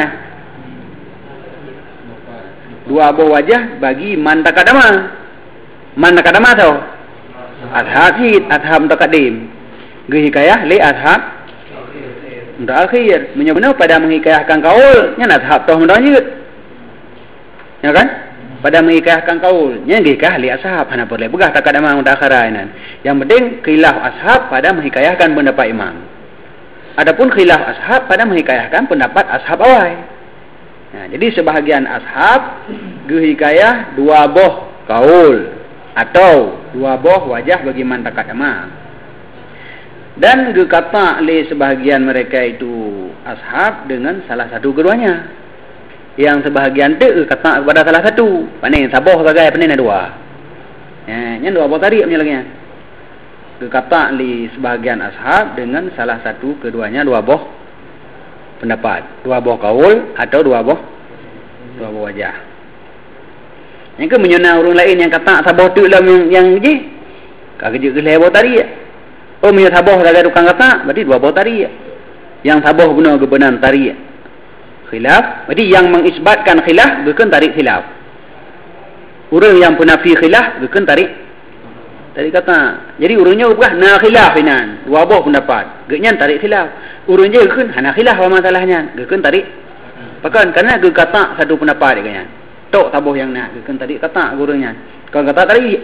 dua buah wajah bagi man takadama. Man takadama tau ashab takadim. Hikayah li ashab akhir. Menyebutnya pada menghikayahkan kaul nya ashab tau mendanjut. Ya kan? Pada menghikayahkan kaul nya hikayah li ashab hana boleh begah takadama mutaakhiran. Yang penting khilaf ashab pada menghikayahkan pendapat imam. Adapun khilaf ashab pada menghikayahkan pendapat ashab awal. Nah, jadi sebahagian ashab hikayah dua buah kaul atau dua buah wajah bagi man takadama. Dan kata oleh sebahagian mereka itu ashab dengan salah satu keduanya. Yang sebahagian tu kata kepada salah satu. Panen saboh bagai panen dua. Nya dua buah tarik punya lagi. Kata oleh sebahagian ashab dengan salah satu keduanya dua buah pendapat, dua buah kaul atau dua buah wajah. Yang ke menyona orang lain yang kata saboh tu dalam yang je. Kagak je lewo tari. Oh menyona saboh dalam tukang kata, berarti dua buah tari. Yang saboh guna kebenaran tari. Khilaf, berarti yang mengisbatkan khilaf bukan tarik khilaf. Orang yang penafi khilaf bukan tarik kata. Jadi urangnya bukan na khilaf inan, dua buah pendapat. Geknya tarik khilaf. Urangnya kan hana khilaf apa masalahnya. Geknya tarik. Pakan karena ge kata satu pendapat dia kan. Tok tabuh yang nak geknya tarik kata urangnya. Kalau kata tarik.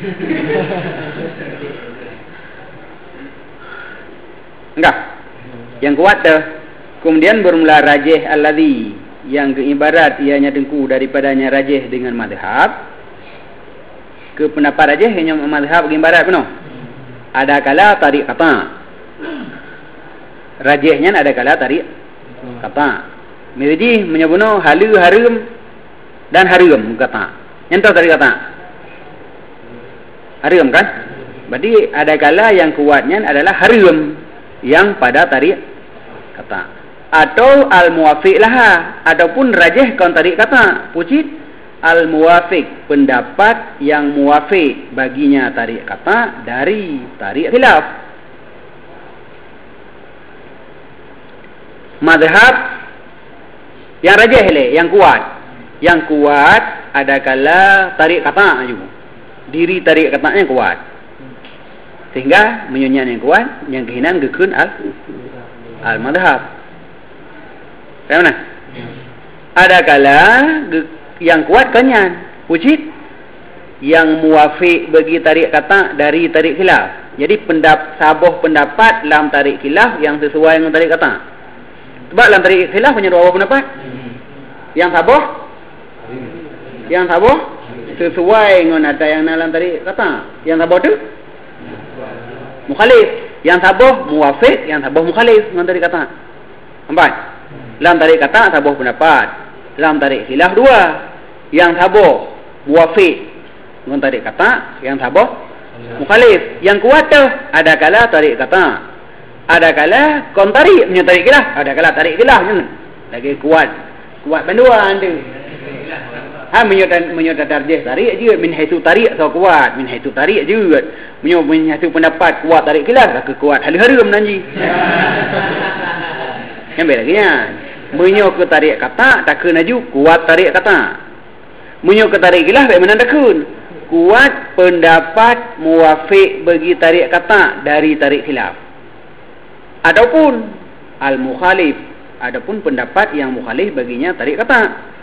Enggak. Yang kuat tu. Kemudian bermula rajih alladhi yang keibarat ianya dengku daripadanya rajih dengan madhab. Ke pendapat aja hanya mazhab ibarat penuh. Ada kala tarik kata. Rajihnya ada kala tarik kata. Jadi menyebutnya halu harum dan harum kata. Yang tarik kata. Harum kan? Berarti ada kala yang kuatnya adalah harum yang pada tarik kata. Atau al-muwafiq laha ataupun rajih kon tarik kata. Pucit al-muwafiq pendapat yang muwafiq baginya tarik kata dari tarik khilaf. Mazhab yang rajih le, yang kuat. Yang kuat ada kala tarik kata juga. Diri tarik katanya kuat. Sehingga menyunyan yang kuat, yang kehinan gekun al-mazhab. Bagaimana? Ada kala yang kuat kanyan wujud yang muwafiq bagi tarik kata dari tarik khilaf. Jadi sabuh pendapat dalam tarik khilaf yang sesuai dengan tarik kata. Sebab dalam tarik khilaf punya dua pendapat. Yang sabuh sesuai dengan ada yang dalam tarik kata. Yang sabuh tu mukhalif. Yang tabuh muwafiq, yang tabuh mukhalif dengan tarik kata. Nampak? Dalam tarik kata tabuh pendapat. Dalam tarik khilaf dua. Yang tabuh muwafiq dengan tarik kata, yang tabuh mukhalif. Yang kuat tu ada kala tarik kata, ada kala kontari punya tarik khilaf, ada kala tarik khilaf lagi kuat banduan tu. Menyudah tarjih tarik je min haitsu tarik so kuat, min haitsu tarik je min haitsu pendapat kuat tarik khilaf lah kuat harum nanji. Yang beda lagi nya menyo ke tarik kata tak kena ju kuat tarik kata, menyo ke tarik khilaf baik mana takun kuat pendapat muwafiq bagi tarik kata dari tarik khilaf, ataupun al mukhalif, adapun pendapat yang mukhalif baginya tarik kata.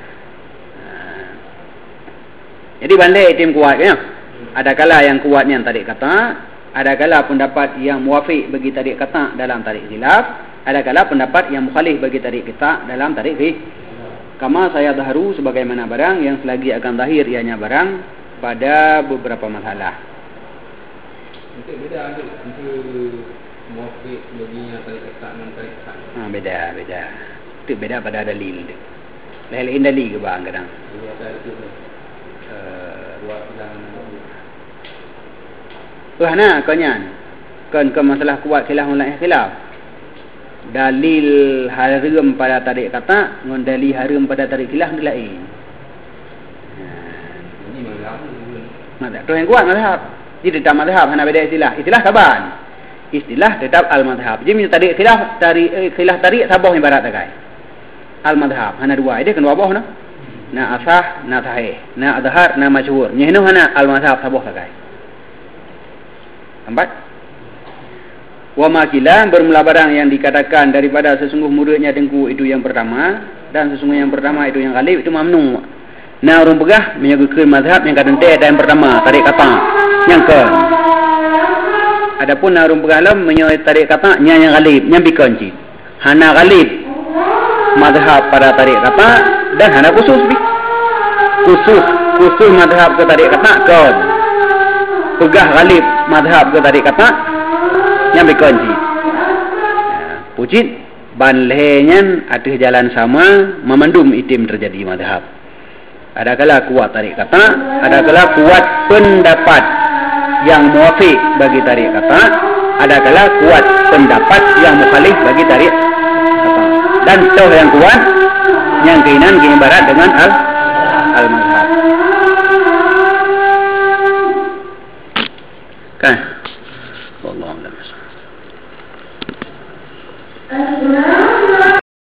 Jadi bandai tim kuatnya. Ada kala yang kuatnya tarik kata, ada kala pendapat yang muwafiq bagi tarik kata dalam tarik khilaf, ada kala pendapat yang mukhalif bagi tarik kata dalam tarik khilaf. Kama saya dahru sebagaimana barang yang selagi akan zahir ianya barang pada beberapa masalah. Untuk beda untuk muwafiq bagi yang tarik kata dengan tarik kata. Beda. Itu beda pada dalil dia. Lain dalil ke bang kadang. Iya, itu. Nah, konyan. Kan ke masalah kuat khilaf mulai khilaf. Dalil haram pada tarik kata dengan dalil haram pada tarik khilaf dia lain. Ini mazhab. Mazhab tu yang kuat mazhab. Jadi tetap mazhab hanya beda istilah. Istilah saban. Istilah tetap al-mazhab. Jadi tarik khilaf tarik sabah ibarat takai. Al-mazhab hanya dua. Dia kan dua boh nah. Na asah, na sahih, na adhar, na masyhur. Nyehnu hana al-mazhab sabuh sakai. Empat. Wa makilah bermula barang yang dikatakan daripada sesungguh muridnya dengku itu yang pertama, dan sesungguh yang pertama itu yang khalif itu mamnu. Na urang pegah menyebutkan mazhab yang kadang teh dan pertama tarik kata yang ke. Adapun na urang pegah lam menyebut tarik kata yang khalif yang bikonci. Hana khalif mazhab pada tarik kata dan hana khusus madhab ke tarik kata kon pegah ghalib madhab ke tarik kata yang berkunci pucit banlehnya atas jalan sama memandum itim terjadi madhab. Ada kala kuat tarik kata, ada kala kuat pendapat yang muwafiq bagi tarik kata, ada kala kuat pendapat yang mukhalif bagi tarik kata. Dan toh yang kuat yang keinan ibarat dengan al-mazhab.